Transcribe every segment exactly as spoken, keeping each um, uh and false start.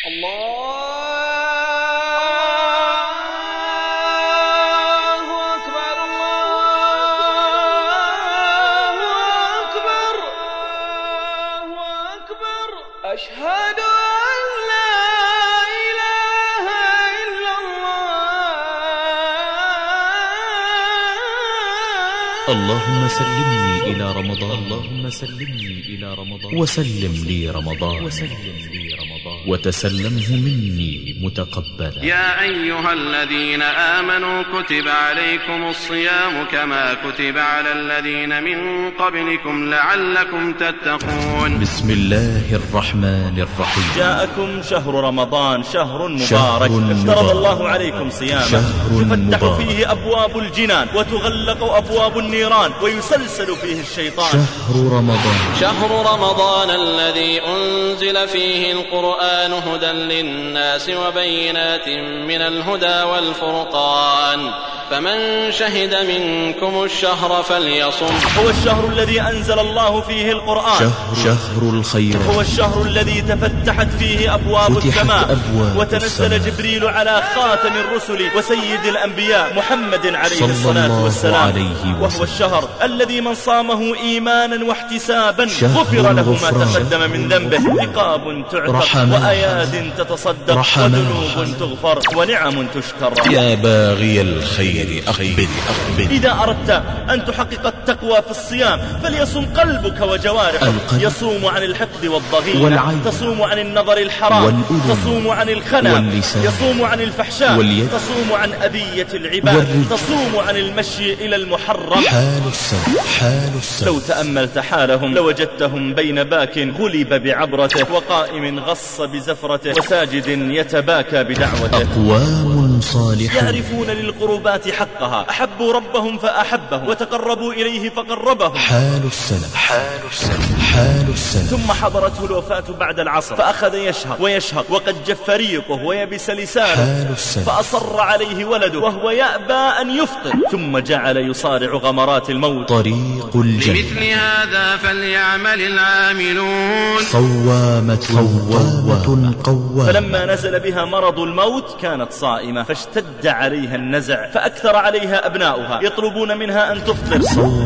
أشهد أن لا إله إلا الله. اللهم سلمني إلى رمضان، اللهم سلمني إلى رمضان، وسلم لي رمضان، وسلم لي رمضان، وتسلمه مني متقبلا. يا أيها الذين آمنوا كتب عليكم الصيام كما كتب على الذين من قبلكم لعلكم تتقون. بسم الله الرحمن الرحيم. جاءكم شهر رمضان، شهر مبارك افترض الله عليكم صيامه، تفتح فيه أبواب الجنان وتغلق أبواب النيران ويسلسل فيه الشيطان. شهر رمضان، شهر رمضان الذي أنزل فيه القرآن هدى للناس وبينات من الهدى والفرقان، فمن شهد منكم الشهر فليصم. هو الشهر الذي أنزل الله فيه القرآن، شهر, شهر الخير، هو الشهر الذي تفتحت فيه أبواب السماء أبواب وتنزل السماء. جبريل على خاتم الرسل وسيد الأنبياء محمد عليه الصلاة والسلام، وهو الشهر الذي من صامه إيمانا واحتسابا غفر له ما تقدم من ذنبه، عقاب تعتق وأياد تتصدق وذنوب تغفر ونعم تشكر. يا باغي الخير أقبل أقبل. إذا أردت أن تحقق التقوى في الصيام فليصم قلبك وجوارحك، يصوم عن الحقد والضغينة، تصوم عن النظر الحرام، تصوم عن الخنا، يصوم عن الفحشاء، تصوم عن أذية العباد، تصوم عن المشي إلى المحرم. حال السنة، حال السنة. لو تأملت حالهم لوجدتهم بين باك غلب بعبرته وقائم غص بزفرته وساجد يتباكى بدعوته. أقوام صالحون يعرفون للقربات حقها، أحبوا ربهم فأحبهم وتقربوا إليه فقربهم. حال السنة، حال السنة، حال السنة. ثم حضرته الوفاة بعد العصر فأخذ يشهق ويشهق وقد جف ريقه ويبس لسانه، حال السنة. فأصر عليه ولده وهو يأبى أن يفطر، ثم جعل يصارع غمرات الموت. طريق الجنة. لمثل هذا فليعمل العاملون. صوامة صوامة قوامة. فلما نزل بها مرض الموت كانت صائمة، فاشتد عليها النزع فأكثر عليها أبناؤها يطلبون منها أن تفطر.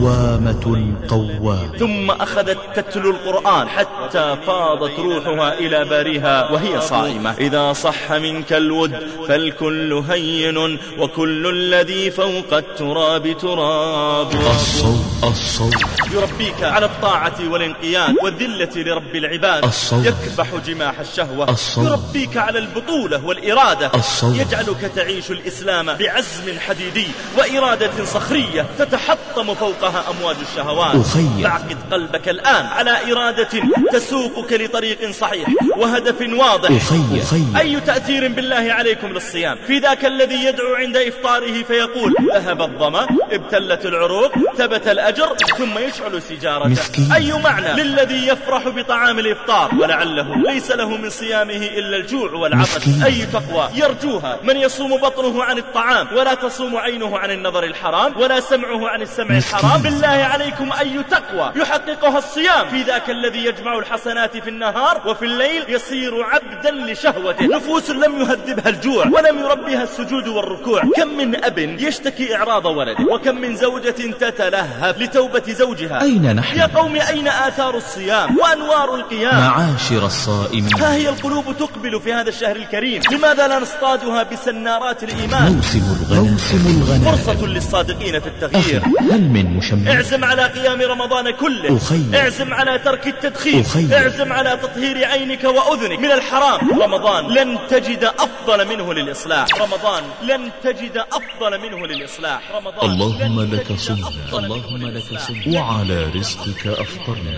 صوامة قوامة. ثم أخذت تتلو القرآن حتى فاضت روحها إلى باريها وهي صائمة. إذا صح منك الود فالكل هين وكل الذي فوق التراب تراب. الصوم، الصوم يربيك على الطاعة والانقياد والذلة لرب العباد. الصوم يكبح جماح الشهوة. الصوم يربيك على البطولة والإرادة. الصوم يجعلك تعيش الإسلام بعزم حديدي وإرادة صخرية تتحطم فوقها أمواج الشهوات. أخي فاعقد قلبك الآن على إرادة تسوقك لطريق صحيح وهدف واضح. أخي أخي. أي تأثير بالله عليكم للصيام في ذاك الذي يدعو عند إفطاره فيقول ذهب الظمأ، ابتلت العروق، ثبت الأجر، ثم يشعل سيجارته. مسكين. أي معنى للذي يفرح بطعام الإفطار ولعله ليس له من صيامه إلا الجوع والعطش؟ مسكين. أي تقوى يرجوها من يصوم بطنه عن الطعام ولا تصوم عينه عن النظر الحرام ولا سمعه عن السمع مسكين. الحرام؟ بالله عليكم أي تقوى يحققها الصيام في ذاك الذي يجمع الحسنات في النهار وفي الليل يصير عبدا لشهوته؟ نفوس لم يهذبها الجوع ولم يربيها السجود والركوع. كم من أب يشتكي إعراض ولده، وكم من زوجة تتلهف لتوبة زوجها. أين نحن؟ يا قوم أين آثار الصيام وأنوار القيام؟ معاشر الصائمين، ها هي القلوب تقبل في هذا الشهر الكريم، لماذا لا نصطادها بسنارات الإيمان؟ موسم الغنم، موسم الغنم. فرصة للصادقين في التغيير. هل من مشمع؟ اعزم على قيام رمضان كله. أخي. اعزم على ترك التدخين. أخي. اعزم على تطهير عينك وأذنك من الحرام. رمضان لن تجد أفضل منه للإصلاح. رمضان لن تجد أفضل منه للإصلاح. رمضان اللهم لن لك تجد صمنا، أفضل اللهم منه لك للإصلاح. صمنا، وعلى رزقك أفطرنا،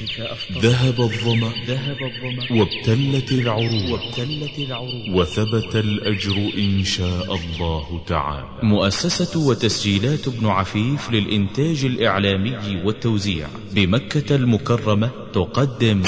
ذهب الظمأ، ذهب الظمأ، وابتلت العروق، وابتلت العروق، وثبت الأجر إن شاء الله تعالى. مؤسسة وتسجيلات ابن عفيف للإنتاج الإعلامي والتوزيع بمكة المكرمة تقدم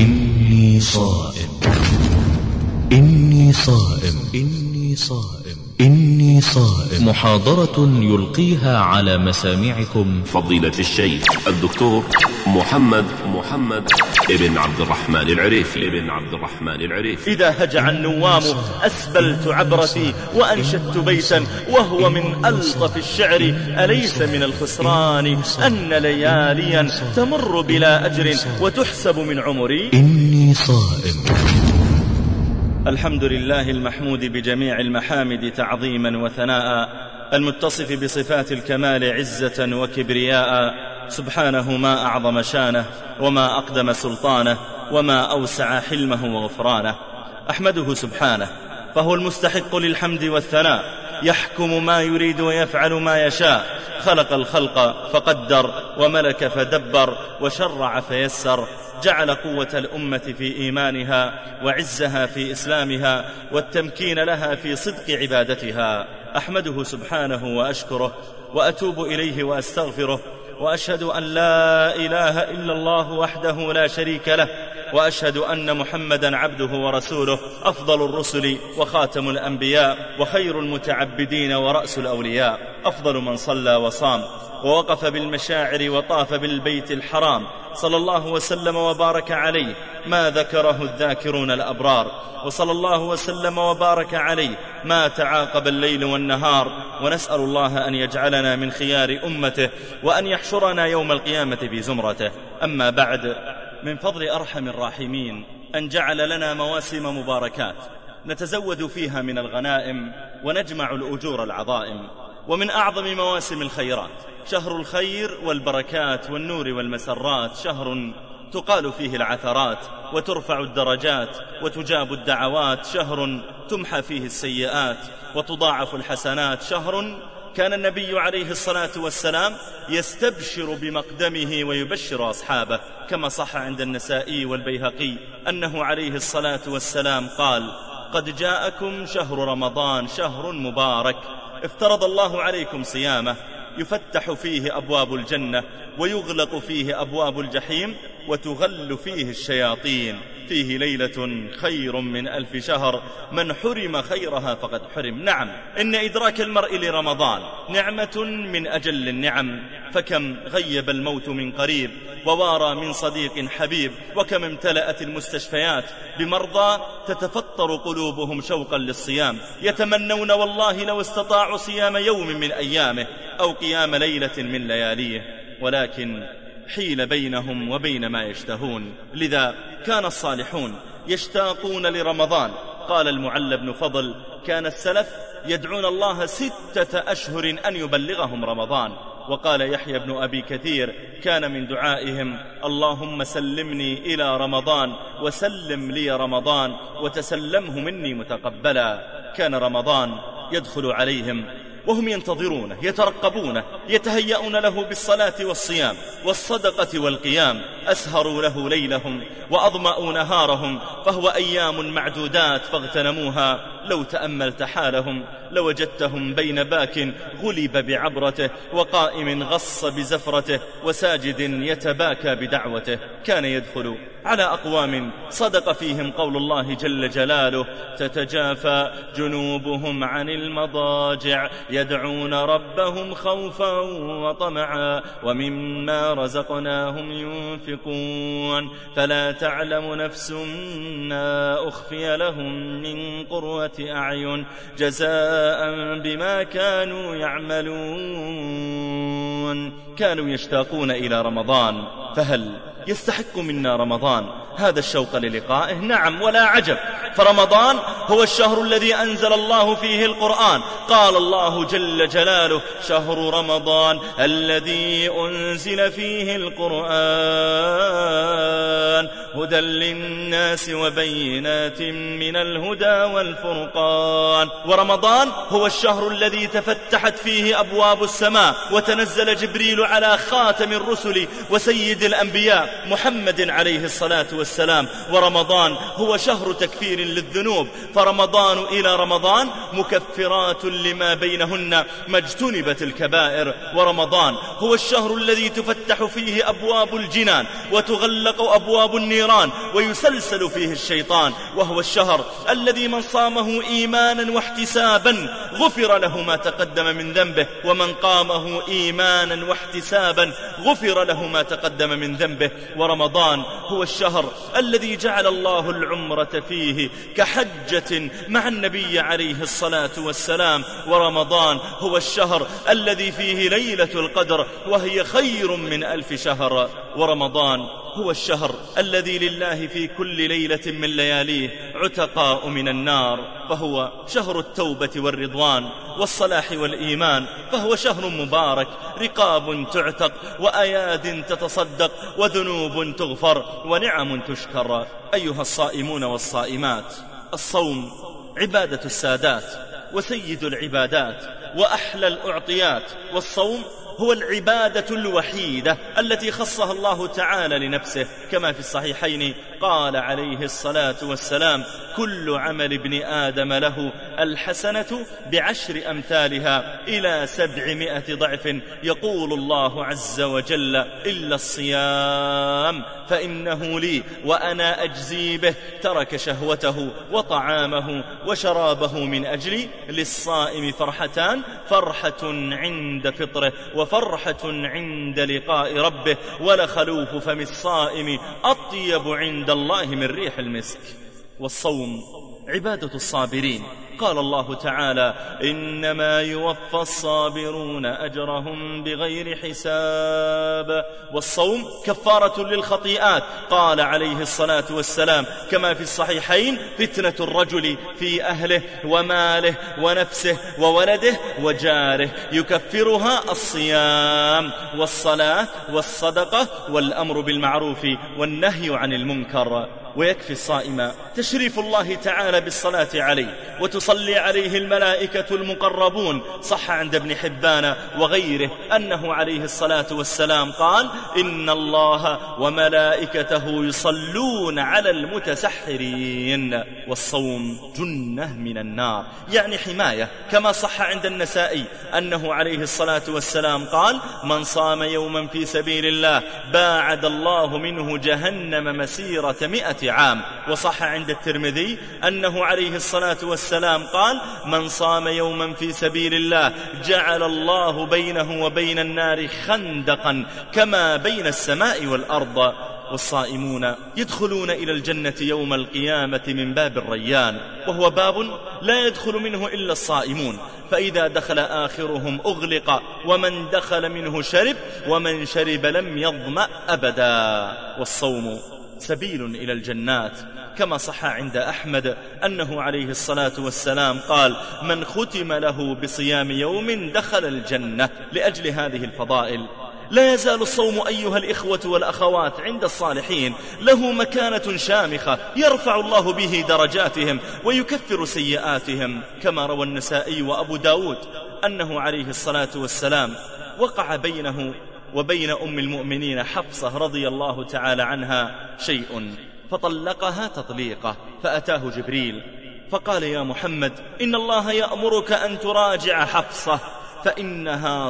إني صائم، إني صائم، إني صائم. إني صائم، محاضرة يلقيها على مسامعكم فضيلة الشيخ الدكتور محمد محمد ابن عبد الرحمن العريفي ابن عبد الرحمن العريفي. إذا هجع النوام أسبلت عبرتي وأنشدت بيتا وهو من ألطف الشعر. أليس من الخسران أن لياليا تمر بلا أجر وتحسب من عمري؟ إني صائم. الحمد لله المحمود بجميع المحامد تعظيما وثناء، المتصف بصفات الكمال عزة وكبرياء. سبحانه ما أعظم شانه وما أقدم سلطانه وما أوسع حلمه وغفرانه. أحمده سبحانه فهو المستحق للحمد والثناء، يحكم ما يريد ويفعل ما يشاء. خلق الخلق فقدر وملك فدبر وشرع فيسر. جعل قوة الأمة في إيمانها وعزها في إسلامها والتمكين لها في صدق عبادتها. أحمده سبحانه وأشكره وأتوب إليه وأستغفره، وأشهد أن لا إله إلا الله وحده لا شريك له، وأشهد أن محمدا عبده ورسوله، أفضل الرسل وخاتم الأنبياء وخير المتعبدين ورأس الأولياء، أفضل من صلى وصام ووقف بالمشاعر وطاف بالبيت الحرام، صلى الله وسلم وبارك عليه ما ذكره الذاكرون الأبرار، وصلى الله وسلم وبارك عليه ما تعاقب الليل والنهار. ونسأل الله أن يجعلنا من خيار أمته وأن يحشرنا يوم القيامة في زمرته. أما بعد، من فضل أرحم الراحمين أن جعل لنا مواسم مباركات نتزود فيها من الغنائم ونجمع الأجور العظائم. ومن أعظم مواسم الخيرات شهر الخير والبركات والنور والمسرات، شهر تقال فيه العثرات وترفع الدرجات وتجاب الدعوات، شهر تمحى فيه السيئات وتضاعف الحسنات، شهر كان النبي عليه الصلاة والسلام يستبشر بمقدمه ويبشر أصحابه، كما صح عند النسائي والبيهقي أنه عليه الصلاة والسلام قال: قد جاءكم شهر رمضان شهر مبارك افترض الله عليكم صيامه، يفتح فيه أبواب الجنة ويغلق فيه أبواب الجحيم وتغل فيه الشياطين، فيه ليلة خير من ألف شهر، من حرم خيرها فقد حرم. نعم، إن إدراك المرء لرمضان نعمة من أجل النعم، فكم غيب الموت من قريب ووارى من صديق حبيب، وكم امتلأت المستشفيات بمرضى تتفطر قلوبهم شوقا للصيام، يتمنون والله لو استطاعوا صيام يوم من أيامه أو قيام ليلة من لياليه، ولكن حيل بينهم وبين ما يشتهون. لذا كان الصالحون يشتاقون لرمضان. قال المعلى بن فضل: كان السلف يدعون الله ستة أشهر أن يبلغهم رمضان. وقال يحيى بن أبي كثير: كان من دعائهم: اللهم سلمني إلى رمضان وسلم لي رمضان وتسلمه مني متقبلا. كان رمضان يدخل عليهم وهم ينتظرونه، يترقبونه، يتهيئون له بالصلاة والصيام والصدقة والقيام، أسهروا له ليلهم وأظمأوا نهارهم، فهو أيام معدودات فاغتنموها. لو تأملت حالهم لوجدتهم بين باك غلب بعبرته وقائم غص بزفرته وساجد يتباكى بدعوته. كان يدخل على أقوام صدق فيهم قول الله جل جلاله: تتجافى جنوبهم عن المضاجع يدعون ربهم خوفا وطمعا ومما رزقناهم ينفقون فلا تعلم نفس ما أخفي لهم من قرة أعين جزاء بما كانوا يعملون. كانوا يشتاقون إلى رمضان، فهل يستحق منا رمضان هذا الشوق للقائه؟ نعم، ولا عجب، فرمضان هو الشهر الذي أنزل الله فيه القرآن. قال الله جل جلاله: شهر رمضان الذي أنزل فيه القرآن هدى للناس وبينات من الهدى والفرقان. ورمضان هو الشهر الذي تفتحت فيه أبواب السماء وتنزل جبريل على خاتم الرسل وسيد الأنبياء محمد عليه الصلاة والسلام. ورمضان هو شهر تكفير للذنوب، فرمضان إلى رمضان مكفرات لما بينهن ما اجتنبت الكبائر. ورمضان هو الشهر الذي تفتح فيه أبواب الجنان وتغلق أبواب النيران ويسلسل فيه الشيطان، وهو الشهر الذي من صامه إيمانا واحتسابا غفر له ما تقدم من ذنبه، ومن قامه إيمانا واحتسابا غفر له ما تقدم من ذنبه. ورمضان هو الشهر الذي جعل الله العمرة فيه كحجة مع النبي عليه الصلاة والسلام. ورمضان هو الشهر الذي فيه ليلة القدر وهي خير من ألف شهر. ورمضان هو الشهر الذي لله في كل ليلة من لياليه عتقاء من النار، فهو شهر التوبة والرضوان والصلاح والإيمان، فهو شهر مبارك، رقاب تعتق وأياد تتصدق وذنوب تغفر ونعم تشكر. أيها الصائمون والصائمات، الصوم عبادة السادات وسيد العبادات وأحلى الأعطيات، والصوم هو العبادة الوحيدة التي خصها الله تعالى لنفسه، كما في الصحيحين قال عليه الصلاة والسلام: كل عمل ابن آدم له الحسنة بعشر أمثالها إلى سبعمائة ضعف، يقول الله عز وجل: إلا الصيام فإنه لي وأنا أجزي به، ترك شهوته وطعامه وشرابه من أجلي. للصائم فرحتان: فرحة عند فطره وفرحة عند لقاء ربه، ولخلوف فم الصائم أطيب عند الله من ريح المسك. والصوم عبادة الصابرين، قال الله تعالى: إنما يوفى الصابرون أجرهم بغير حساب. والصوم كفارة للخطيئات، قال عليه الصلاة والسلام كما في الصحيحين: فتنة الرجل في أهله وماله ونفسه وولده وجاره، يكفرها الصيام والصلاة والصدقة والأمر بالمعروف والنهي عن المنكر. ويكفي الصائم تشريف الله تعالى بالصلاة عليه، وتصلي عليه الملائكة المقربون. صح عند ابن حبان وغيره أنه عليه الصلاة والسلام قال: إن الله وملائكته يصلون على المتسحرين. والصوم جنة من النار، يعني حماية، كما صح عند النسائي أنه عليه الصلاة والسلام قال: من صام يوما في سبيل الله باعد الله منه جهنم مسيرة مئة عام. وصح عند الترمذي أنه عليه الصلاة والسلام قال: من صام يوما في سبيل الله جعل الله بينه وبين النار خندقا كما بين السماء والأرض. والصائمون يدخلون إلى الجنة يوم القيامة من باب الريان، وهو باب لا يدخل منه إلا الصائمون، فإذا دخل آخرهم أغلق، ومن دخل منه شرب، ومن شرب لم يظمأ أبدا. والصوم سبيل إلى الجنات، كما صح عند أحمد أنه عليه الصلاة والسلام قال: من ختم له بصيام يوم دخل الجنة. لأجل هذه الفضائل لا يزال الصوم أيها الإخوة والأخوات عند الصالحين له مكانة شامخة يرفع الله به درجاتهم ويكفر سيئاتهم، كما روى النسائي وأبو داود أنه عليه الصلاة والسلام وقع بينه وبين أم المؤمنين حفصة رضي الله تعالى عنها شيء، فطلقها تطليقة، فأتاه جبريل فقال: يا محمد، إن الله يأمرك أن تراجع حفصة فإنها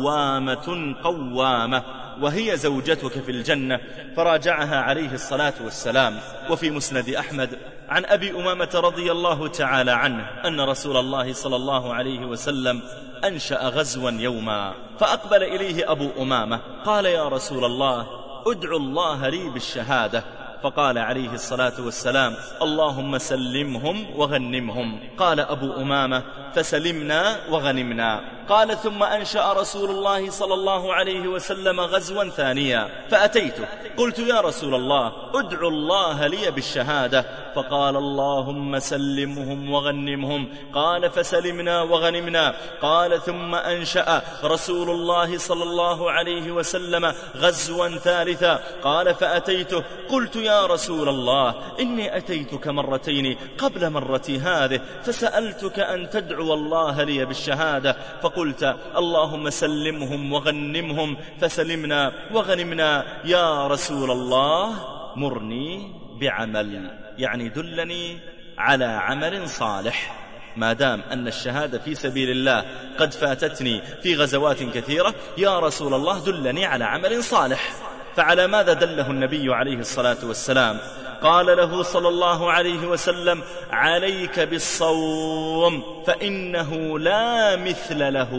صوامة قوامة وهي زوجتك في الجنة. فراجعها عليه الصلاة والسلام. وفي مسند أحمد عن أبي أمامة رضي الله تعالى عنه أن رسول الله صلى الله عليه وسلم أنشأ غزوا يوما، فأقبل إليه أبو أمامة قال: يا رسول الله، أدعو الله لي بالشهادة. فقال عليه الصلاة والسلام: اللهم سلمهم وغنمهم. قال أبو أمامة: فسلمنا وغنمنا. قال: ثم أنشأ رسول الله صلى الله عليه وسلم غزوا ثانيا، فأتيته قلت: يا رسول الله، أدعو الله لي بالشهادة. فقال: اللهم سلمهم وغنمهم. قال: فسلمنا وغنمنا. قال: ثم أنشأ رسول الله صلى الله عليه وسلم غزوا ثالثا. قال: فأتيته قلت: يا رسول الله، إني أتيتك مرتين قبل مرتي هذه، فسألتك أن تدعو الله لي بالشهادة، فقال فقلت اللهم سلمهم وغنمهم فسلمنا وغنمنا، يا رسول الله مرني بعمل، يعني دلني على عمل صالح، ما دام أن الشهادة في سبيل الله قد فاتتني في غزوات كثيرة، يا رسول الله دلني على عمل صالح. فعلى ماذا دله النبي عليه الصلاة والسلام؟ قال له صلى الله عليه وسلم عليك بالصوم فإنه لا مثل له.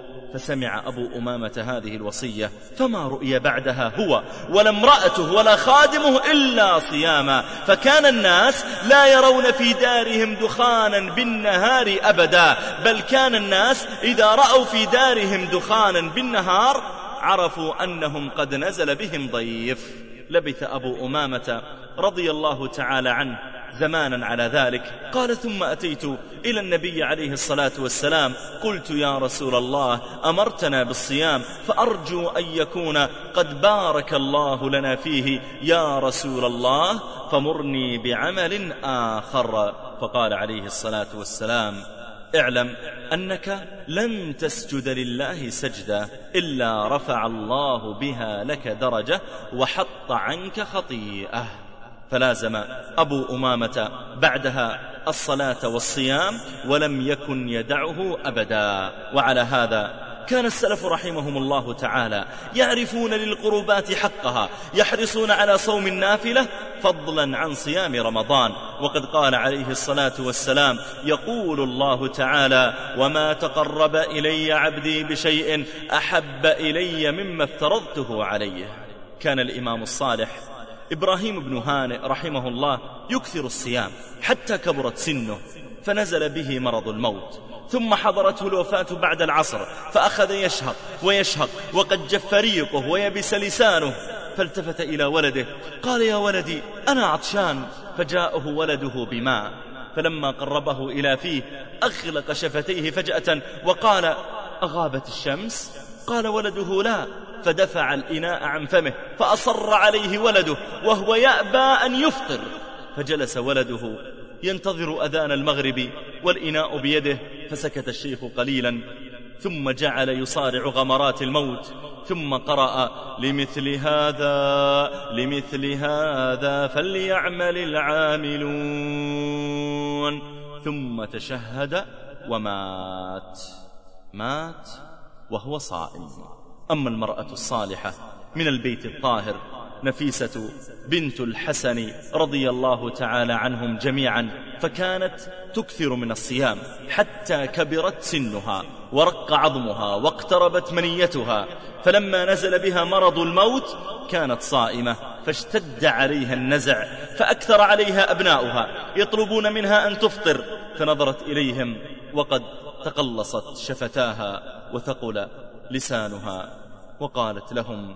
فسمع أبو أمامة هذه الوصية فما رؤي بعدها هو ولا امرأته ولا خادمه إلا صياما، فكان الناس لا يرون في دارهم دخانا بالنهار أبدا، بل كان الناس إذا رأوا في دارهم دخانا بالنهار عرفوا أنهم قد نزل بهم ضيف. لبث أبو أمامة رضي الله تعالى عنه زمانا على ذلك، قال ثم أتيت إلى النبي عليه الصلاة والسلام قلت يا رسول الله أمرتنا بالصيام فأرجو أن يكون قد بارك الله لنا فيه يا رسول الله فمرني بعمل آخر. فقال عليه الصلاة والسلام اعلم أنك لن تسجد لله سجدة إلا رفع الله بها لك درجة وحط عنك خطيئة. فلازم أبو أمامة بعدها الصلاة والصيام ولم يكن يدعه أبدا. وعلى هذا كان السلف رحمهم الله تعالى يعرفون للقربات حقها، يحرصون على صوم النافلة فضلا عن صيام رمضان. وقد قال عليه الصلاة والسلام يقول الله تعالى وما تقرب إلي عبدي بشيء أحب إلي مما افترضته عليه. كان الإمام الصالح إبراهيم بن هانئ رحمه الله يكثر الصيام حتى كبرت سنه فنزل به مرض الموت، ثم حضرته الوفاة بعد العصر فأخذ يشهق ويشهق وقد جف ريقه ويبس لسانه، فالتفت إلى ولده قال يا ولدي أنا عطشان، فجاءه ولده بماء فلما قربه إلى فيه أغلق شفتيه فجأة وقال أغابت الشمس؟ قال ولده لا، فدفع الإناء عن فمه فأصر عليه ولده وهو يأبى أن يفطر، فجلس ولده ينتظر أذان المغرب والإناء بيده، فسكت الشيخ قليلا ثم جعل يصارع غمرات الموت ثم قرأ لمثل هذا لمثل هذا فليعمل العاملون، ثم تشهد ومات. مات وهو صائم. أما المرأة الصالحة من البيت الطاهر نفيسة بنت الحسن رضي الله تعالى عنهم جميعا، فكانت تكثر من الصيام حتى كبرت سنها ورق عظمها واقتربت منيتها، فلما نزل بها مرض الموت كانت صائمة فاشتد عليها النزع، فأكثر عليها أبناؤها يطلبون منها أن تفطر، فنظرت إليهم وقد تقلصت شفتاها وثقل لسانها وقالت لهم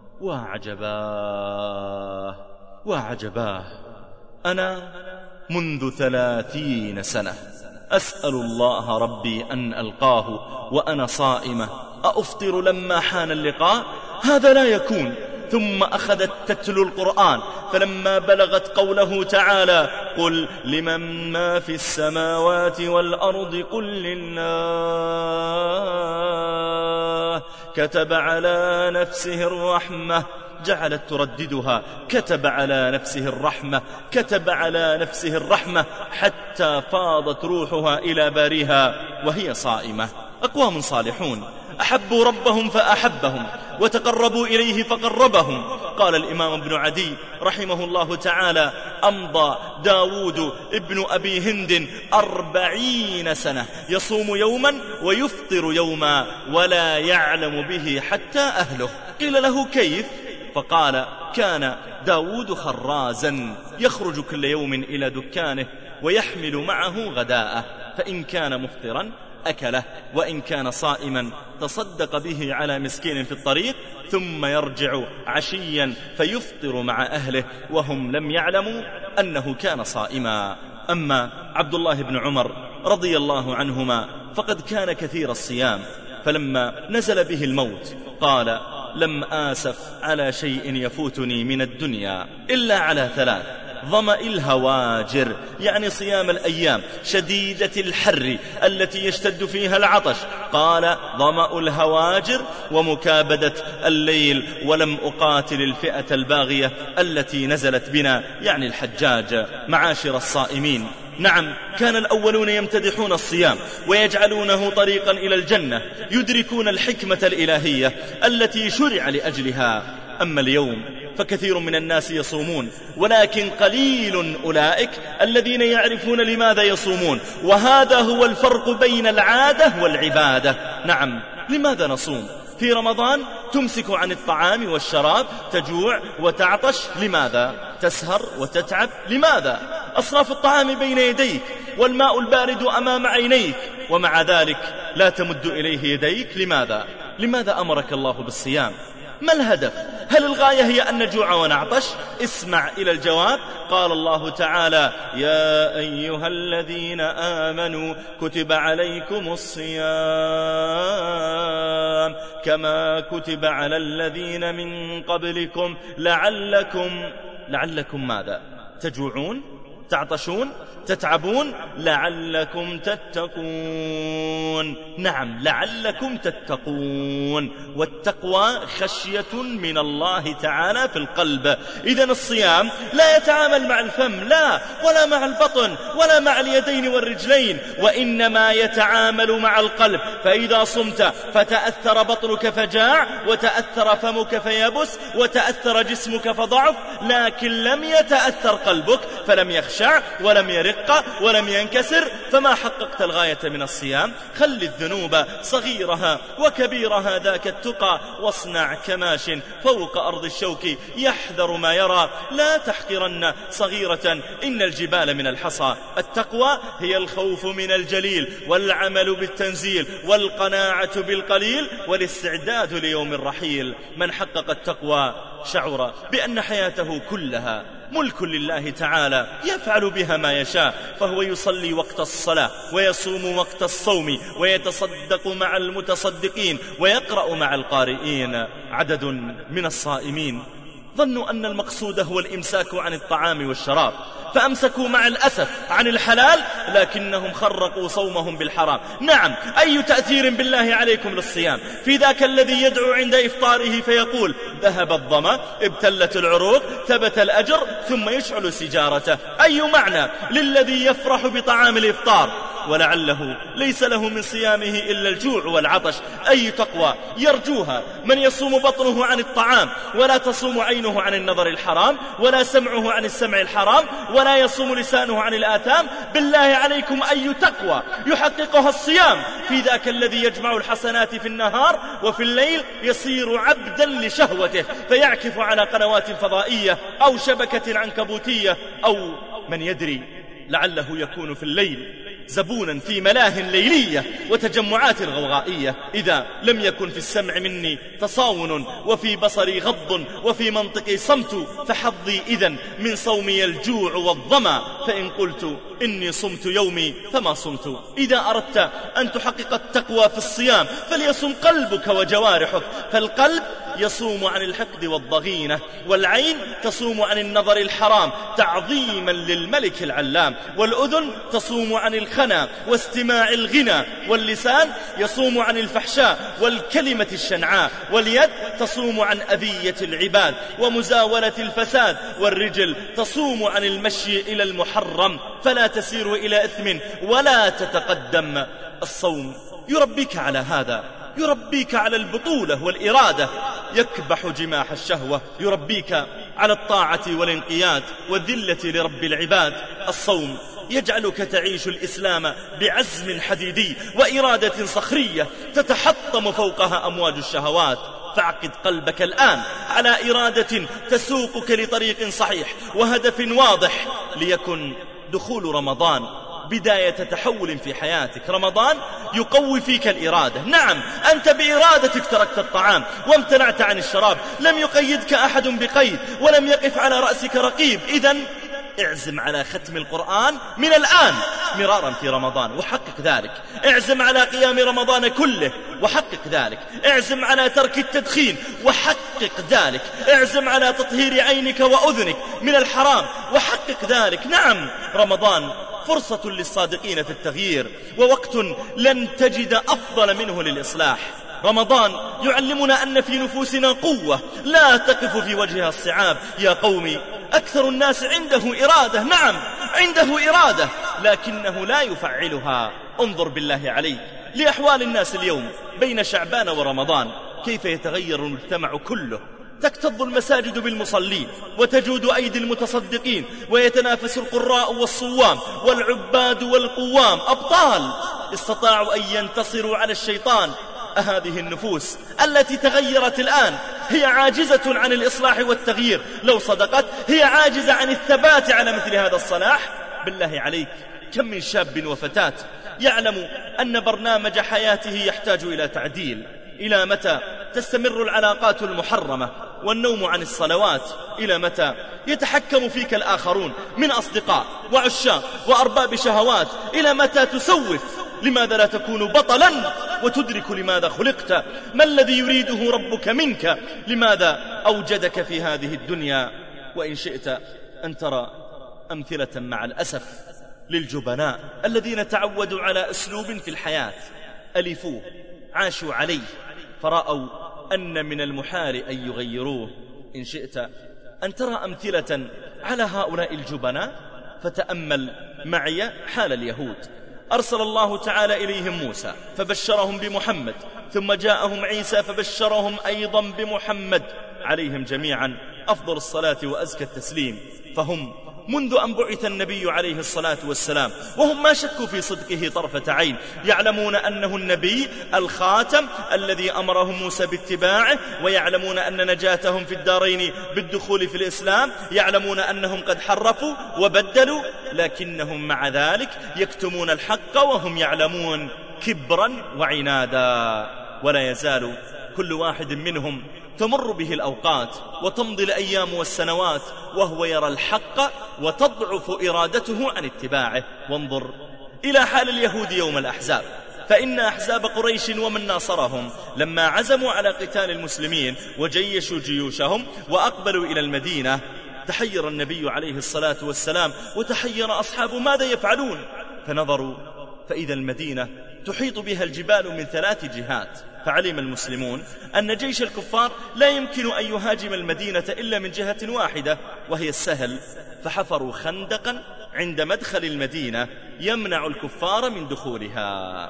وعجباه وعجباه أنا منذ ثلاثين سنة أسأل الله ربي أن ألقاه وأنا صائمة، أفطر لما حان اللقاء؟ هذا لا يكون. ثم أخذت تتلو القرآن، فلما بلغت قوله تعالى قل لمن ما في السماوات والأرض قل لله كتب على نفسه الرحمة، جعلت ترددها كتب على نفسه الرحمة كتب على نفسه الرحمة حتى فاضت روحها إلى باريها وهي صائمة. أقوام صالحون أحبوا ربهم فأحبهم وتقربوا إليه فقربهم. قال الإمام ابن عدي رحمه الله تعالى أمضى داود ابن أبي هند أربعين سنة يصوم يوما ويفطر يوما ولا يعلم به حتى أهله. قيل له كيف؟ فقال كان داود خرازا يخرج كل يوم إلى دكانه ويحمل معه غداءه، فإن كان مفطرا أكله وإن كان صائما تصدق به على مسكين في الطريق، ثم يرجع عشيا فيفطر مع أهله وهم لم يعلموا أنه كان صائما. أما عبد الله بن عمر رضي الله عنهما فقد كان كثير الصيام، فلما نزل به الموت قال لم آسف على شيء يفوتني من الدنيا إلا على ثلاث، ظمأ الهواجر، يعني صيام الأيام شديدة الحر التي يشتد فيها العطش. قال ظمأ الهواجر ومكابدة الليل، ولم أقاتل الفئة الباغية التي نزلت بنا، يعني الحجاج. معاشر الصائمين، نعم كان الأولون يمتدحون الصيام ويجعلونه طريقا إلى الجنة، يدركون الحكمة الإلهية التي شرع لأجلها. أما اليوم فكثير من الناس يصومون، ولكن قليل أولئك الذين يعرفون لماذا يصومون، وهذا هو الفرق بين العادة والعبادة. نعم، لماذا نصوم؟ في رمضان تمسك عن الطعام والشراب، تجوع وتعطش، لماذا؟ تسهر وتتعب، لماذا؟ أصراف الطعام بين يديك والماء البارد أمام عينيك، ومع ذلك لا تمد إليه يديك، لماذا؟ لماذا أمرك الله بالصيام؟ ما الهدف؟ هل الغاية هي أن نجوع ونعطش؟ اسمع إلى الجواب. قال الله تعالى: يا أيها الذين آمنوا كتب عليكم الصيام كما كتب على الذين من قبلكم لعلكم لعلكم ماذا؟ تجوعون، تعطشون، تتعبون، لعلكم تتقون. نعم، لعلكم تتقون، والتقوى خشية من الله تعالى في القلب. إذن الصيام لا يتعامل مع الفم، لا، ولا مع البطن، ولا مع اليدين والرجلين، وإنما يتعامل مع القلب. فإذا صمت فتأثر بطنك فجاع، وتأثر فمك فيبس، وتأثر جسمك فضعف، لكن لم يتأثر قلبك فلم يخشع ولم يرق ولم ينكسر، فما حققت الغاية من الصيام. خل الذنوب صغيرها وكبيرها ذاك التقى، واصنع كماش فوق أرض الشوك يحذر ما يرى، لا تحقرن صغيرة إن الجبال من الحصى. التقوى هي الخوف من الجليل، والعمل بالتنزيل، والقناعة بالقليل، والاستعداد ليوم الرحيل. من حقق التقوى شعر بأن حياته كلها ملك لله تعالى، يفعل بها ما يشاء، فهو يصلي وقت الصلاة، ويصوم وقت الصوم، ويتصدق مع المتصدقين، ويقرأ مع القارئين. عدد من الصائمين ظنوا أن المقصود هو الإمساك عن الطعام والشراب، فأمسكوا مع الأسف عن الحلال، لكنهم خرقوا صومهم بالحرام. نعم، أي تأثير بالله عليكم للصيام في ذاك الذي يدعو عند إفطاره فيقول: ذهب الظمأ، ابتلت العروق، ثبت الأجر، ثم يشعل سجارته. أي معنى للذي يفرح بطعام الإفطار ولعله ليس له من صيامه إلا الجوع والعطش؟ أي تقوى يرجوها من يصوم بطنه عن الطعام، ولا تصوم عينه عن النظر الحرام، ولا سمعه عن السمع الحرام، ولا يصوم لسانه عن الآثام؟ بالله عليكم، أي تقوى يحققها الصيام في ذاك الذي يجمع الحسنات في النهار، وفي الليل يصير عبدا لشهوته، فيعكف على قنوات فضائية أو شبكة عنكبوتية، أو من يدري لعله يكون في الليل زبونا في ملاه ليلية وتجمعات غوغائية. إذا لم يكن في السمع مني تصاون، وفي بصري غض، وفي منطقي صمت، فحظي إذن من صومي الجوع والظمأ، فإن قلت إني صمت يومي فما صمت. إذا أردت أن تحقق التقوى في الصيام فليصم قلبك وجوارحك، فالقلب يصوم عن الحقد والضغينة، والعين تصوم عن النظر الحرام تعظيما للملك العلام، والأذن تصوم عن الخنا واستماع الغنى، واللسان يصوم عن الفحشاء والكلمة الشنعاء، واليد تصوم عن أذية العباد ومزاولة الفساد، والرجل تصوم عن المشي إلى المحرم فلا تسير إلى إثم ولا تتقدم. الصوم يربيك على هذا، يربيك على البطولة والإرادة، يكبح جماح الشهوة، يربيك على الطاعة والانقياد والذلة لرب العباد. الصوم يجعلك تعيش الإسلام بعزم حديدي وإرادة صخرية تتحطم فوقها أمواج الشهوات. فاعقد قلبك الآن على إرادة تسوقك لطريق صحيح وهدف واضح، ليكن دخول رمضان بداية تحول في حياتك. رمضان يقوي فيك الإرادة. نعم، أنت بإرادتك تركت الطعام وامتنعت عن الشراب، لم يقيدك أحد بقيد، ولم يقف على رأسك رقيب. إذن اعزم على ختم القرآن من الآن مرارا في رمضان وحقق ذلك. اعزم على قيام رمضان كله وحقق ذلك. اعزم على ترك التدخين وحقق ذلك. اعزم على تطهير عينك وأذنك من الحرام وحقق ذلك. نعم، رمضان فرصة للصادقين في التغيير، ووقت لن تجد أفضل منه للإصلاح. رمضان يعلمنا أن في نفوسنا قوة لا تقف في وجهها الصعاب. يا قومي، أكثر الناس عنده إرادة، نعم عنده إرادة، لكنه لا يفعلها. انظر بالله عليك لأحوال الناس اليوم بين شعبان ورمضان، كيف يتغير المجتمع كله. تكتظ المساجد بالمصلين وتجود أيدي المتصدقين، ويتنافس القراء والصوام والعباد والقوام، أبطال استطاعوا أن ينتصروا على الشيطان. هذه النفوس التي تغيرت الآن هي عاجزة عن الإصلاح والتغيير. لو صدقت هي عاجزة عن الثبات على مثل هذا الصلاح. بالله عليك، كم من شاب وفتاة يعلم أن برنامج حياته يحتاج إلى تعديل. إلى متى تستمر العلاقات المحرمة والنوم عن الصلوات؟ إلى متى يتحكم فيك الآخرون من أصدقاء وعشاق وأرباب شهوات؟ إلى متى تسوف؟ لماذا لا تكون بطلا وتدرك لماذا خلقت؟ ما الذي يريده ربك منك؟ لماذا أوجدك في هذه الدنيا؟ وإن شئت أن ترى أمثلة مع الأسف للجبناء الذين تعودوا على أسلوب في الحياة، ألفوه عاشوا عليه، فرأوا أن من المحال أن يغيروه. إن شئت أن ترى أمثلة على هؤلاء الجبناء فتأمل معي حال اليهود. أرسل الله تعالى إليهم موسى فبشرهم بمحمد، ثم جاءهم عيسى فبشرهم أيضا بمحمد، عليهم جميعا أفضل الصلاة وأزكى التسليم. فهم منذ أن بعث النبي عليه الصلاة والسلام وهم ما شكوا في صدقه طرفة عين، يعلمون أنه النبي الخاتم الذي أمرهم موسى باتباعه، ويعلمون أن نجاتهم في الدارين بالدخول في الإسلام، يعلمون أنهم قد حرفوا وبدلوا، لكنهم مع ذلك يكتمون الحق وهم يعلمون، كبرا وعنادا. ولا يزال كل واحد منهم تمر به الأوقات وتمضي الأيام والسنوات وهو يرى الحق وتضعف إرادته عن اتباعه. وانظر إلى حال اليهود يوم الأحزاب، فإن أحزاب قريش ومن ناصرهم لما عزموا على قتال المسلمين وجيشوا جيوشهم وأقبلوا إلى المدينة، تحير النبي عليه الصلاة والسلام وتحير أصحابه ماذا يفعلون. فنظروا فإذا المدينة تحيط بها الجبال من ثلاث جهات، فعلم المسلمون أن جيش الكفار لا يمكن أن يهاجم المدينة إلا من جهة واحدة وهي السهل، فحفروا خندقا عند مدخل المدينة يمنع الكفار من دخولها.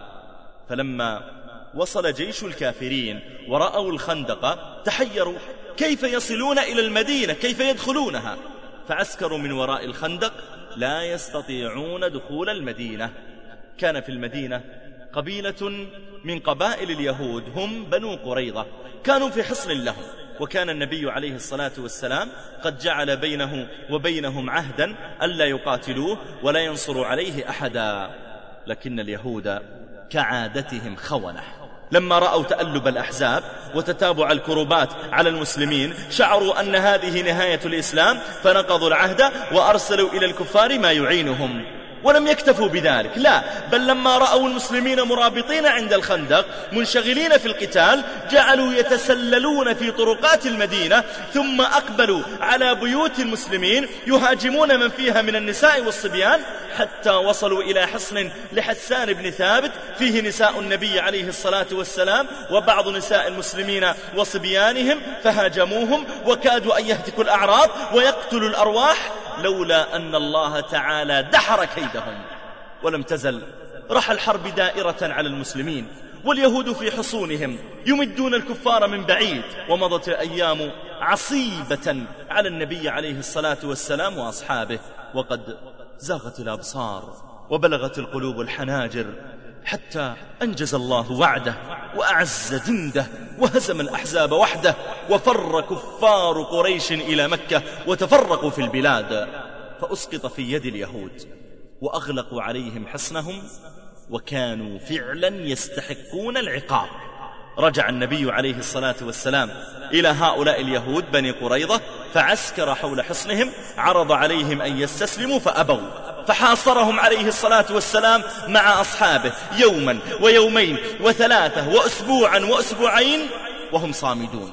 فلما وصل جيش الكافرين ورأوا الخندق تحيروا كيف يصلون إلى المدينة، كيف يدخلونها، فعسكروا من وراء الخندق لا يستطيعون دخول المدينة. كان في المدينة قبيلة من قبائل اليهود هم بنو قريظة، كانوا في حصن لهم، وكان النبي عليه الصلاة والسلام قد جعل بينه وبينهم عهدا ألا يقاتلوه ولا ينصروا عليه أحدا. لكن اليهود كعادتهم خونة، لما رأوا تألب الأحزاب وتتابع الكروبات على المسلمين شعروا أن هذه نهاية الإسلام، فنقضوا العهد وأرسلوا إلى الكفار ما يعينهم. ولم يكتفوا بذلك، لا، بل لما رأوا المسلمين مرابطين عند الخندق منشغلين في القتال جعلوا يتسللون في طرقات المدينة، ثم أقبلوا على بيوت المسلمين يهاجمون من فيها من النساء والصبيان، حتى وصلوا إلى حصن لحسان بن ثابت فيه نساء النبي عليه الصلاة والسلام وبعض نساء المسلمين وصبيانهم، فهاجموهم وكادوا أن يهتكوا الأعراض ويقتلوا الأرواح، لولا أن الله تعالى دحر كيدهم. ولم تزل رحى الحرب دائرة على المسلمين واليهود في حصونهم يمدون الكفار من بعيد، ومضت الأيام عصيبة على النبي عليه الصلاة والسلام وأصحابه، وقد زاغت الأبصار وبلغت القلوب الحناجر، حتى أنجز الله وعده وأعز جنده وهزم الأحزاب وحده، وفر كفار قريش إلى مكة وتفرقوا في البلاد، فأسقط في يد اليهود وأغلقوا عليهم حصنهم، وكانوا فعلا يستحقون العقاب. رجع النبي عليه الصلاة والسلام إلى هؤلاء اليهود بني قريظة فعسكر حول حصنهم، عرض عليهم أن يستسلموا فأبوا، فحاصرهم عليه الصلاة والسلام مع أصحابه يوما ويومين وثلاثة وأسبوعا وأسبوعين وهم صامدون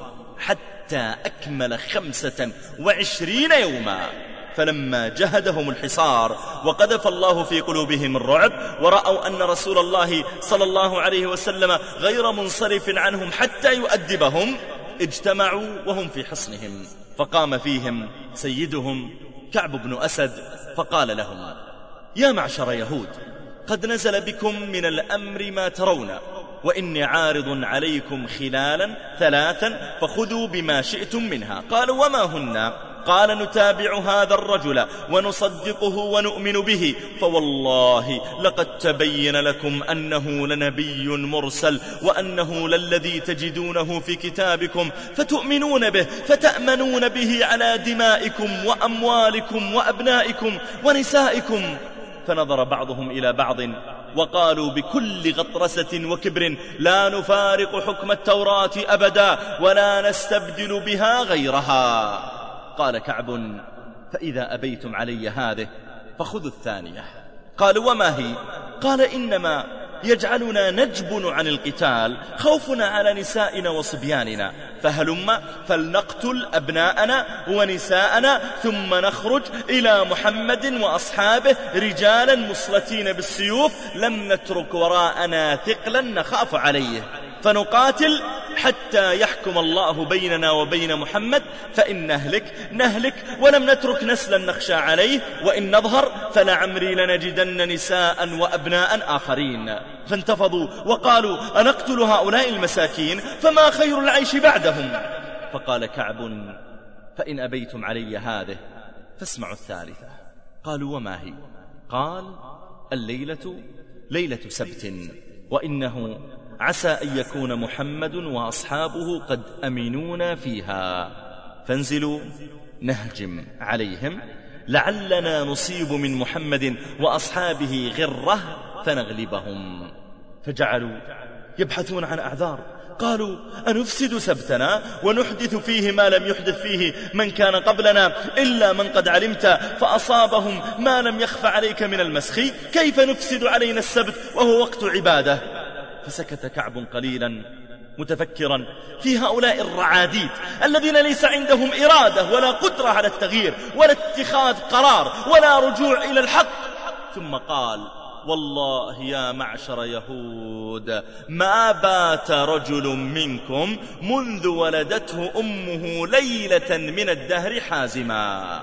حتى أكمل خمسة وعشرين يوما. فلما جهدهم الحصار وقذف الله في قلوبهم الرعب ورأوا أن رسول الله صلى الله عليه وسلم غير منصرف عنهم حتى يؤدبهم اجتمعوا وهم في حصنهم. فقام فيهم سيدهم كعب بن أسد فقال لهم: يا معشر يهود، قد نزل بكم من الأمر ما ترون، وإني عارض عليكم خلالا ثلاثا فخذوا بما شئتم منها. قالوا: وما هن؟ قال: نتابع هذا الرجل ونصدقه ونؤمن به، فوالله لقد تبين لكم أنه لنبي مرسل، وأنه للذي تجدونه في كتابكم، فتؤمنون به فتأمنون به على دمائكم وأموالكم وأبنائكم ونسائكم. فنظر بعضهم إلى بعض وقالوا بكل غطرسة وكبر: لا نفارق حكم التوراة أبدا ولا نستبدل بها غيرها. قال كعب: فإذا أبيتم علي هذه فخذوا الثانية. قالوا: وما هي؟ قال: إنما يجعلنا نجبن عن القتال خوفنا على نسائنا وصبياننا، فهلم فلنقتل أبناءنا ونساءنا ثم نخرج إلى محمد وأصحابه رجالا مصلتين بالسيوف، لم نترك وراءنا ثقلا نخاف عليه، فنقاتل حتى يحكم الله بيننا وبين محمد، فإن نهلك نهلك ولم نترك نسلا نخشى عليه، وإن نظهر فلعمري لنجدن نساء وأبناء آخرين. فانتفضوا وقالوا: أنقتل هؤلاء المساكين فما خير العيش بعدهم؟ فقال كعب: فإن أبيتم علي هذه فاسمعوا الثالثة. قالوا: وما هي؟ قال: الليلة ليلة سبت، وإنه عسى أن يكون محمد وأصحابه قد أمنونا فيها، فانزلوا نهجم عليهم لعلنا نصيب من محمد وأصحابه غرة فنغلبهم. فجعلوا يبحثون عن أعذار. قالوا: أنفسد سبتنا ونحدث فيه ما لم يحدث فيه من كان قبلنا إلا من قد علمت فأصابهم ما لم يخف عليك من المسخ؟ كيف نفسد علينا السبت وهو وقت عبادة؟ فسكت كعب قليلا متفكرا في هؤلاء الرعاديد الذين ليس عندهم إرادة ولا قدرة على التغيير ولا اتخاذ قرار ولا رجوع إلى الحق، ثم قال: والله يا معشر يهود ما بات رجل منكم منذ ولدته أمه ليلة من الدهر حازما.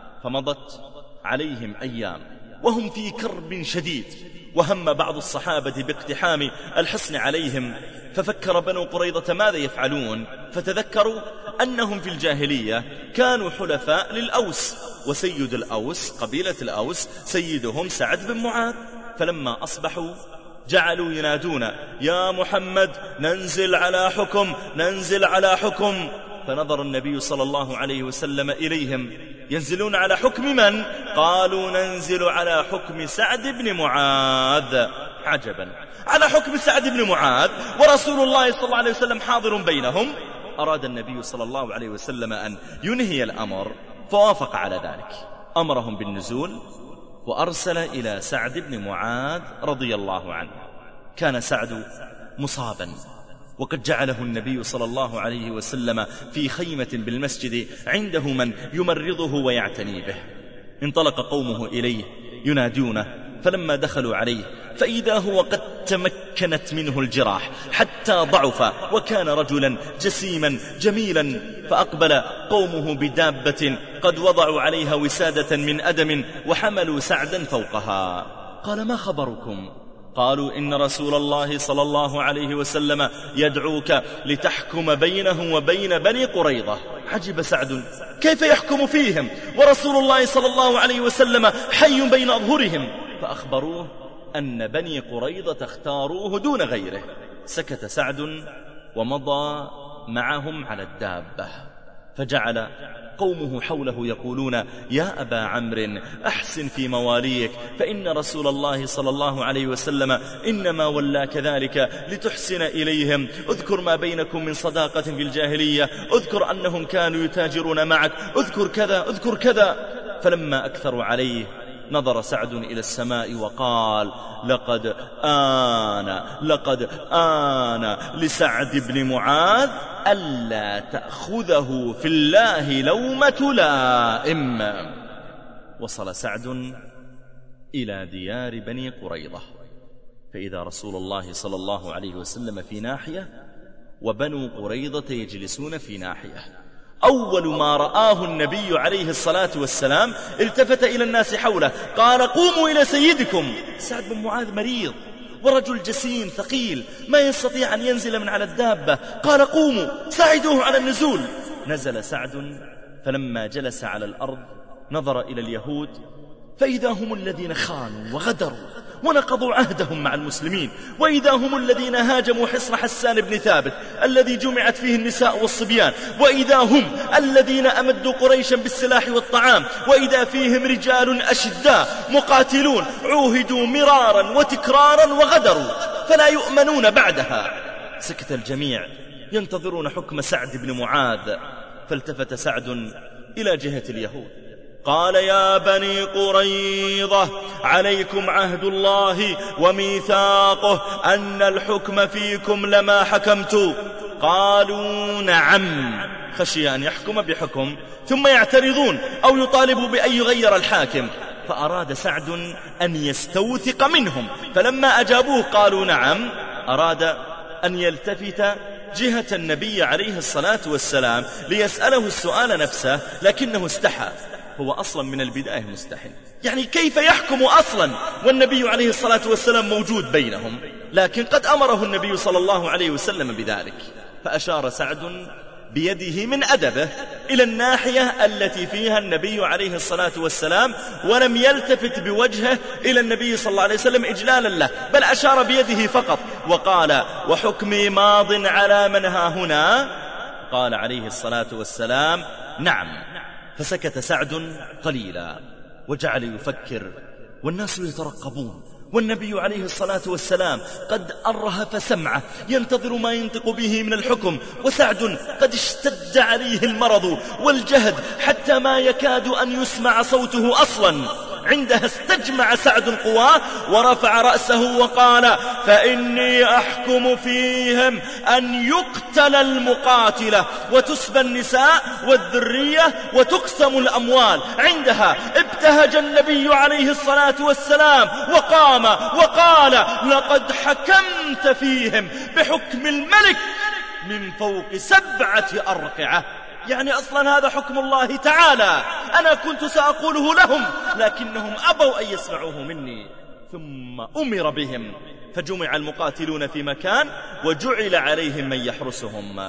فمضت عليهم أيام وهم في كرب شديد، وهم بعض الصحابة باقتحام الحصن عليهم، ففكر بنو قريظة ماذا يفعلون، فتذكروا أنهم في الجاهلية كانوا حلفاء للأوس، وسيد الأوس قبيلة الأوس سيدهم سعد بن معاذ. فلما أصبحوا جعلوا ينادون: يا محمد ننزل على حكم ننزل على حكم. فنظر النبي صلى الله عليه وسلم إليهم: ينزلون على حكم من؟ قالوا: ننزل على حكم سعد بن معاذ. عجبا، على حكم سعد بن معاذ ورسول الله صلى الله عليه وسلم حاضر بينهم. أراد النبي صلى الله عليه وسلم أن ينهي الأمر فوافق على ذلك، أمرهم بالنزول وأرسل إلى سعد بن معاذ رضي الله عنه. كان سعد مصابا، وقد جعله النبي صلى الله عليه وسلم في خيمة بالمسجد عنده من يمرضه ويعتني به. انطلق قومه إليه ينادونه، فلما دخلوا عليه فإذا هو قد تمكنت منه الجراح حتى ضعف، وكان رجلا جسيما جميلا. فأقبل قومه بدابة قد وضعوا عليها وسادة من أدم وحملوا سعدا فوقها. قال: ما خبركم؟ قالوا: إن رسول الله صلى الله عليه وسلم يدعوك لتحكم بينه وبين بني قريظة. عجب سعد، كيف يحكم فيهم ورسول الله صلى الله عليه وسلم حي بين أظهرهم؟ فأخبروه أن بني قريظة اختاروه دون غيره. سكت سعد ومضى معهم على الدابة، فجعل قومه حوله يقولون: يا أبا عمرو أحسن في مواليك، فإن رسول الله صلى الله عليه وسلم إنما ولاك ذلك لتحسن إليهم. اذكر ما بينكم من صداقة في الجاهلية، اذكر أنهم كانوا يتاجرون معك، اذكر كذا اذكر كذا. فلما أكثروا عليه نظر سعد إلى السماء وقال: لقد آن لقد آن لسعد بن معاذ ألا تأخذه في الله لومة لائم. وصل سعد إلى ديار بني قريظة، فإذا رسول الله صلى الله عليه وسلم في ناحية وبنو قريظة يجلسون في ناحية. أول ما رآه النبي عليه الصلاة والسلام التفت إلى الناس حوله قال: قوموا إلى سيدكم. سعد بن معاذ مريض ورجل جسيم ثقيل ما يستطيع أن ينزل من على الدابة، قال: قوموا ساعدوه على النزول. نزل سعد، فلما جلس على الأرض نظر إلى اليهود فإذا هم الذين خانوا وغدروا ونقضوا عهدهم مع المسلمين، وإذا هم الذين هاجموا حصن حسان بن ثابت الذي جمعت فيه النساء والصبيان، وإذا هم الذين أمدوا قريشا بالسلاح والطعام، وإذا فيهم رجال أشداء مقاتلون عوهدوا مرارا وتكرارا وغدروا فلا يؤمنون بعدها. سكت الجميع ينتظرون حكم سعد بن معاذ، فالتفت سعد إلى جهة اليهود قال: يا بني قريظة، عليكم عهد الله وميثاقه أن الحكم فيكم لما حكمت. قالوا: نعم. خشي أن يحكم بحكم ثم يعترضون أو يطالبوا بأن يغير الحاكم، فأراد سعد أن يستوثق منهم، فلما أجابوه قالوا نعم أراد أن يلتفت جهة النبي عليه الصلاة والسلام ليسأله السؤال نفسه، لكنه استحى. هو أصلا من البداية مستحيل، يعني كيف يحكم أصلا والنبي عليه الصلاة والسلام موجود بينهم؟ لكن قد أمره النبي صلى الله عليه وسلم بذلك، فأشار سعد بيده من أدبه إلى الناحية التي فيها النبي عليه الصلاة والسلام، ولم يلتفت بوجهه إلى النبي صلى الله عليه وسلم إجلالا له، بل أشار بيده فقط وقال: وحكمي ماض على من ها هنا؟ قال عليه الصلاة والسلام: نعم. فسكت سعد قليلا وجعل يفكر، والناس يترقبون، والنبي عليه الصلاة والسلام قد أرهف سمعه ينتظر ما ينطق به من الحكم، وسعد قد اشتد عليه المرض والجهد حتى ما يكاد أن يسمع صوته أصلا. عندها استجمع سعد قواه ورفع رأسه وقال: فإني أحكم فيهم أن يقتل المقاتلة وتسبى النساء والذرية وتقسم الأموال. عندها ابتهج النبي عليه الصلاة والسلام وقام وقال: لقد حكمت فيهم بحكم الملك من فوق سبعة أرقعة. يعني أصلا هذا حكم الله تعالى، أنا كنت سأقوله لهم لكنهم أبوا أن يسمعوه مني. ثم أمر بهم فجمع المقاتلون في مكان وجعل عليهم من يحرسهم.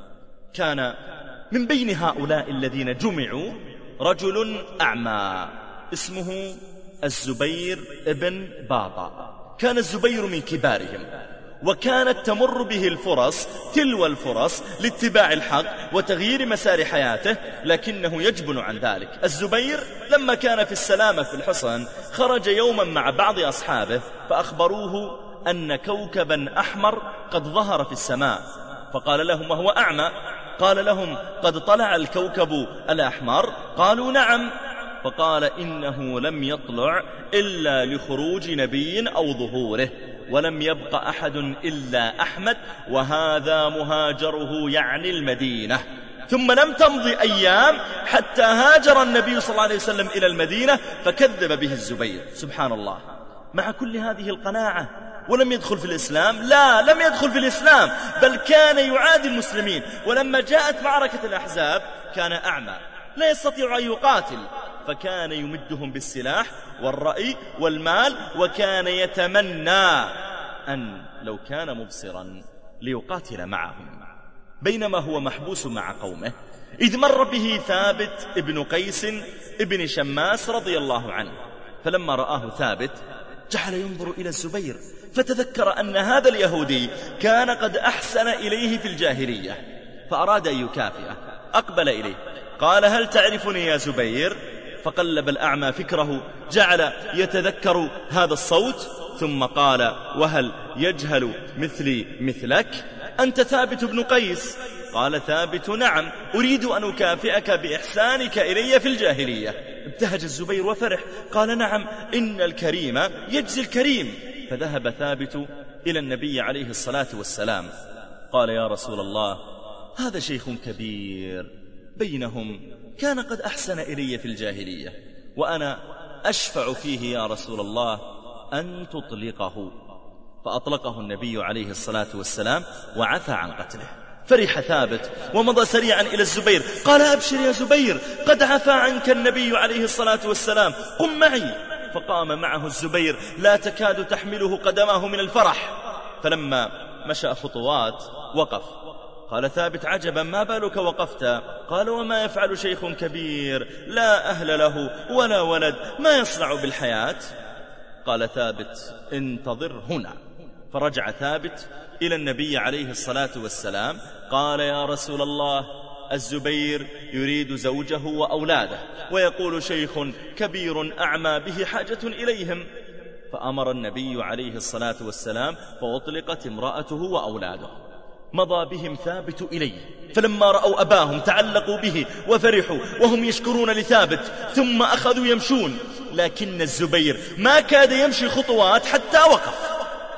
كان من بين هؤلاء الذين جمعوا رجل أعمى اسمه الزبير ابن باطا. كان الزبير من كبارهم، وكانت تمر به الفرص تلو الفرص لاتباع الحق وتغيير مسار حياته، لكنه يجبن عن ذلك. الزبير لما كان في السلامة في الحصن خرج يوما مع بعض أصحابه فأخبروه أن كوكبا أحمر قد ظهر في السماء، فقال لهم وهو أعمى، قال لهم: قد طلع الكوكب الأحمر؟ قالوا: نعم. فقال: إنه لم يطلع إلا لخروج نبي أو ظهوره، ولم يبق أحد إلا أحمد، وهذا مهاجره يعني المدينة. ثم لم تمض أيام حتى هاجر النبي صلى الله عليه وسلم إلى المدينة فكذب به الزبير. سبحان الله، مع كل هذه القناعة ولم يدخل في الإسلام؟ لا، لم يدخل في الإسلام، بل كان يعادي المسلمين. ولما جاءت معركة الأحزاب كان أعمى لا يستطيع أن يقاتل، فكان يمدهم بالسلاح والرأي والمال، وكان يتمنى أن لو كان مبصرا ليقاتل معهم. بينما هو محبوس مع قومه إذ مر به ثابت ابن قيس ابن شماس رضي الله عنه، فلما رآه ثابت جعل ينظر إلى الزبير، فتذكر أن هذا اليهودي كان قد أحسن إليه في الجاهلية، فأراد أن يكافئه. أقبل إليه قال: هل تعرفني يا زبير؟ فقلب الأعمى فكره، جعل يتذكر هذا الصوت، ثم قال: وهل يجهل مثلي مثلك؟ أنت ثابت بن قيس؟ قال ثابت: نعم، أريد أن أكافئك بإحسانك إلي في الجاهلية. ابتهج الزبير وفرح، قال نعم إن الكريم يجزي الكريم. فذهب ثابت إلى النبي عليه الصلاة والسلام، قال يا رسول الله هذا شيخ كبير بينهم كان قد أحسن إلي في الجاهلية، وأنا أشفع فيه يا رسول الله أن تطلقه. فأطلقه النبي عليه الصلاة والسلام وعفى عن قتله. فرح ثابت ومضى سريعا إلى الزبير، قال أبشر يا زبير قد عفى عنك النبي عليه الصلاة والسلام، قم معي. فقام معه الزبير لا تكاد تحمله قدماه من الفرح. فلما مشى خطوات وقف. قال ثابت عجبا ما بالك وقفت؟ قال وما يفعل شيخ كبير لا أهل له ولا ولد، ما يصنع بالحياة؟ قال ثابت انتظر هنا. فرجع ثابت إلى النبي عليه الصلاة والسلام، قال يا رسول الله الزبير يريد زوجه وأولاده، ويقول شيخ كبير أعمى به حاجة إليهم. فأمر النبي عليه الصلاة والسلام فأطلقت امرأته وأولاده. مضى بهم ثابت إليه، فلما رأوا أباهم تعلقوا به وفرحوا وهم يشكرون لثابت، ثم أخذوا يمشون، لكن الزبير ما كاد يمشي خطوات حتى وقف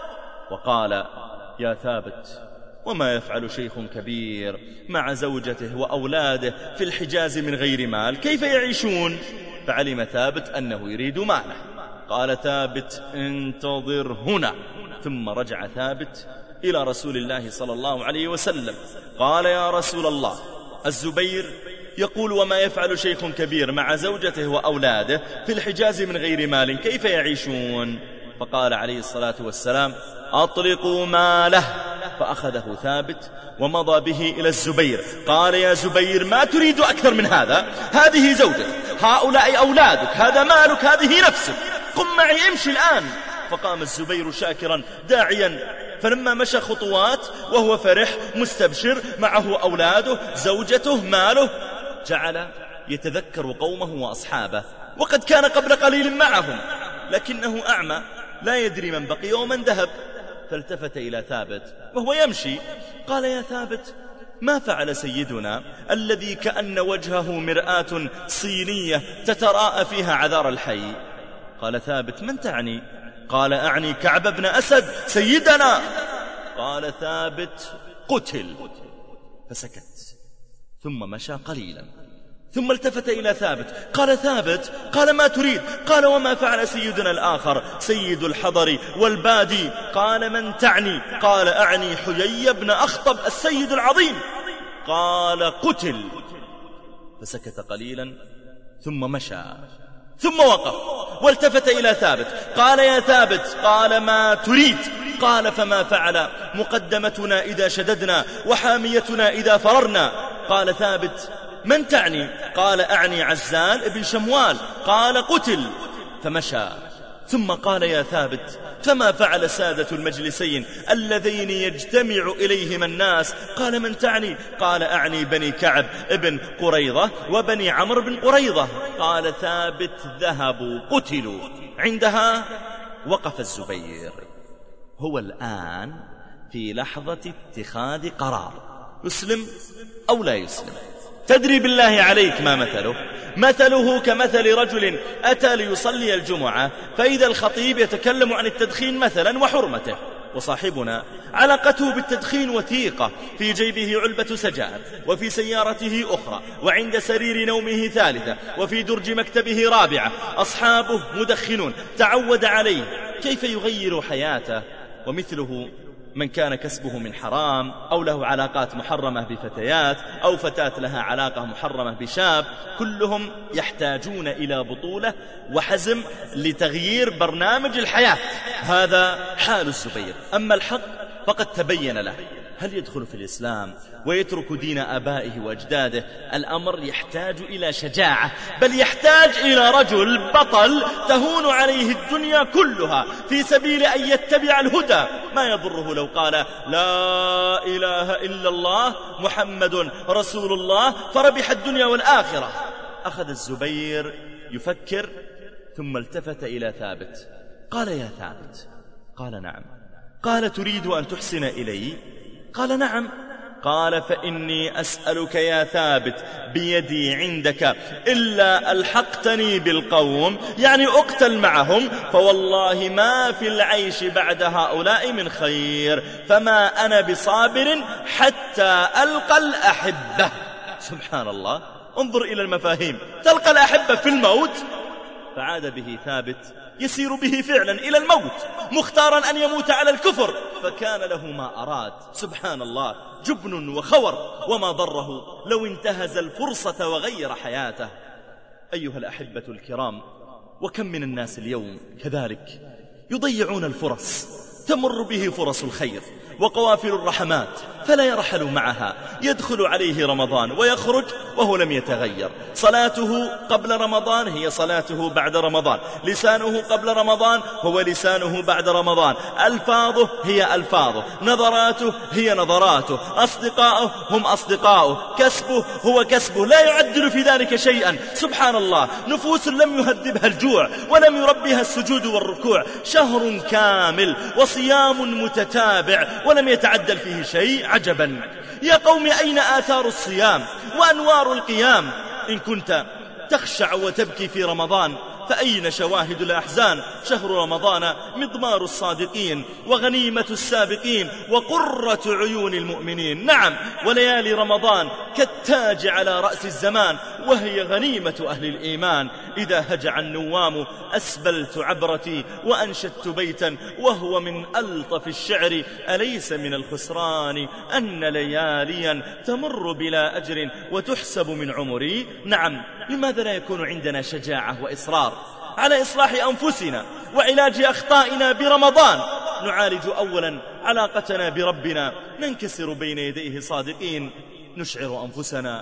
وقال يا ثابت وما يفعل شيخ كبير مع زوجته وأولاده في الحجاز من غير مال، كيف يعيشون؟ فعلم ثابت أنه يريد ماله. قال ثابت انتظر هنا. ثم رجع ثابت إلى رسول الله صلى الله عليه وسلم، قال يا رسول الله الزبير يقول وما يفعل شيخ كبير مع زوجته وأولاده في الحجاز من غير مال، كيف يعيشون؟ فقال عليه الصلاة والسلام أطلقوا ماله. فأخذه ثابت ومضى به إلى الزبير، قال يا زبير ما تريد أكثر من هذا؟ هذه زوجك، هؤلاء أولادك، هذا مالك، هذه نفسك، قم معي امشي الآن. فقام الزبير شاكرا داعيا. فلما مشى خطوات وهو فرح مستبشر معه أولاده زوجته ماله، جعل يتذكر قومه وأصحابه، وقد كان قبل قليل معهم، لكنه أعمى لا يدري من بقي ومن ذهب. فالتفت إلى ثابت وهو يمشي، قال يا ثابت ما فعل سيدنا الذي كأن وجهه مرآة صينية تتراءى فيها عذار الحي؟ قال ثابت من تعني؟ قال أعني كعب بن أسد سيدنا. قال ثابت قتل. فسكت ثم مشى قليلا، ثم التفت إلى ثابت، قال ثابت قال ما تريد؟ قال وما فعل سيدنا الآخر سيد الحضر والبادي؟ قال من تعني؟ قال أعني حيي بن أخطب السيد العظيم. قال قتل. فسكت قليلا ثم مشى، ثم وقف والتفت إلى ثابت، قال يا ثابت قال ما تريد؟ قال فما فعل مقدمتنا إذا شددنا وحاميتنا إذا فررنا؟ قال ثابت من تعني؟ قال أعني عزال ابن شموال. قال قتل. فمشى، ثم قال يا ثابت فما فعل سادة المجلسين اللذين يجتمع إليهما الناس؟ قال من تعني؟ قال أعني بني كعب ابن قريظة وبني عمرو بن قريظة. قال ثابت ذهبوا قتلوا. عندها وقف الزبير. هو الآن في لحظة اتخاذ قرار، يسلم أو لا يسلم. تدري بالله عليك ما مثله؟ مثله كمثل رجل أتى ليصلي الجمعة فإذا الخطيب يتكلم عن التدخين مثلا وحرمته، وصاحبنا علاقته بالتدخين وثيقة، في جيبه علبة سجائر، وفي سيارته أخرى، وعند سرير نومه ثالثة، وفي درج مكتبه رابعة. أصحابه مدخنون، تعود عليه، كيف يغير حياته؟ ومثله من كان كسبه من حرام، أو له علاقات محرمة بفتيات، أو فتاة لها علاقة محرمة بشاب، كلهم يحتاجون إلى بطولة وحزم لتغيير برنامج الحياة. هذا حال الزبير. أما الحق فقد تبين له، هل يدخل في الإسلام ويترك دين آبائه وأجداده؟ الأمر يحتاج إلى شجاعة، بل يحتاج إلى رجل بطل تهون عليه الدنيا كلها في سبيل أن يتبع الهدى. ما يضره لو قال لا إله إلا الله محمد رسول الله فربح الدنيا والآخرة. أخذ الزبير يفكر، ثم التفت إلى ثابت، قال يا ثابت. قال نعم. قال تريد أن تحسن إلي؟ قال نعم. قال فإني أسألك يا ثابت بيدي عندك إلا ألحقتني بالقوم، يعني أقتل معهم، فوالله ما في العيش بعد هؤلاء من خير، فما أنا بصابر حتى ألقى الأحبة. سبحان الله، انظر إلى المفاهيم، تلقى الأحبة في الموت. فعاد به ثابت يسير به فعلا إلى الموت، مختارا أن يموت على الكفر، فكان له ما أراد. سبحان الله، جبن وخور، وما ضره لو انتهز الفرصة وغير حياته. أيها الأحبة الكرام، وكم من الناس اليوم كذلك يضيعون الفرص، تمر به فرص الخير وقوافل الرحمات فلا يرحل معها، يدخل عليه رمضان ويخرج وهو لم يتغير، صلاته قبل رمضان هي صلاته بعد رمضان، لسانه قبل رمضان هو لسانه بعد رمضان، ألفاظه هي ألفاظه، نظراته هي نظراته، أصدقاؤه هم أصدقاؤه، كسبه هو كسبه، لا يعدل في ذلك شيئا. سبحان الله، نفوس لم يهذبها الجوع ولم يربيها السجود والركوع، شهر كامل وصيام متتابع ولم يتعدل فيه شيء. عجبا يا قوم، أين آثار الصيام وأنوار القيام؟ إن كنت تخشع وتبكي في رمضان فأين شواهد الأحزان؟ شهر رمضان مضمار الصادقين وغنيمة السابقين وقرة عيون المؤمنين. نعم، وليالي رمضان كالتاج على رأس الزمان، وهي غنيمة أهل الإيمان. إذا هجع النوام أسبلت عبرتي وأنشدت بيتا، وهو من ألطف الشعر: أليس من الخسران أن لياليا تمر بلا أجر وتحسب من عمري؟ نعم، لماذا لا يكون عندنا شجاعة وإصرار على إصلاح أنفسنا وعلاج أخطائنا برمضان؟ نعالج أولا علاقتنا بربنا، ننكسر بين يديه صادقين، نشعر أنفسنا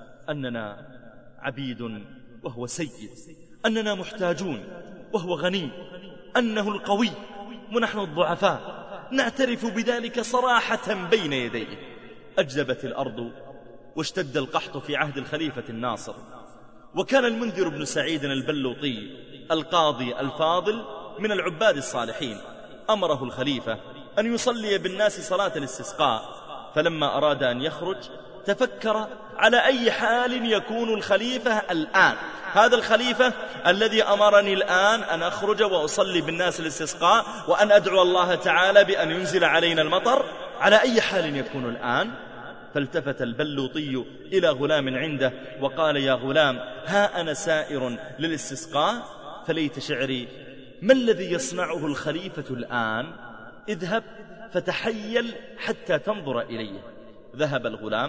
أننا عبيد وهو سيد، أننا محتاجون وهو غني، أنه القوي ونحن الضعفاء، نعترف بذلك صراحة بين يديه. أجدبت الأرض واشتد القحط في عهد الخليفة الناصر، وكان المنذر بن سعيد البلوطي القاضي الفاضل من العباد الصالحين، أمره الخليفة أن يصلي بالناس صلاة الاستسقاء، فلما أراد أن يخرج تفكر على أي حال يكون الخليفة الآن، هذا الخليفة الذي أمرني الآن أن أخرج وأصلي بالناس الاستسقاء وأن أدعو الله تعالى بأن ينزل علينا المطر، على أي حال يكون الآن؟ فالتفت البلوطي إلى غلام عنده وقال: يا غلام، ها أنا سائر للاستسقاء، فليت شعري ما الذي يصنعه الخليفة الآن؟ اذهب فتحيل حتى تنظر إليه. ذهب الغلام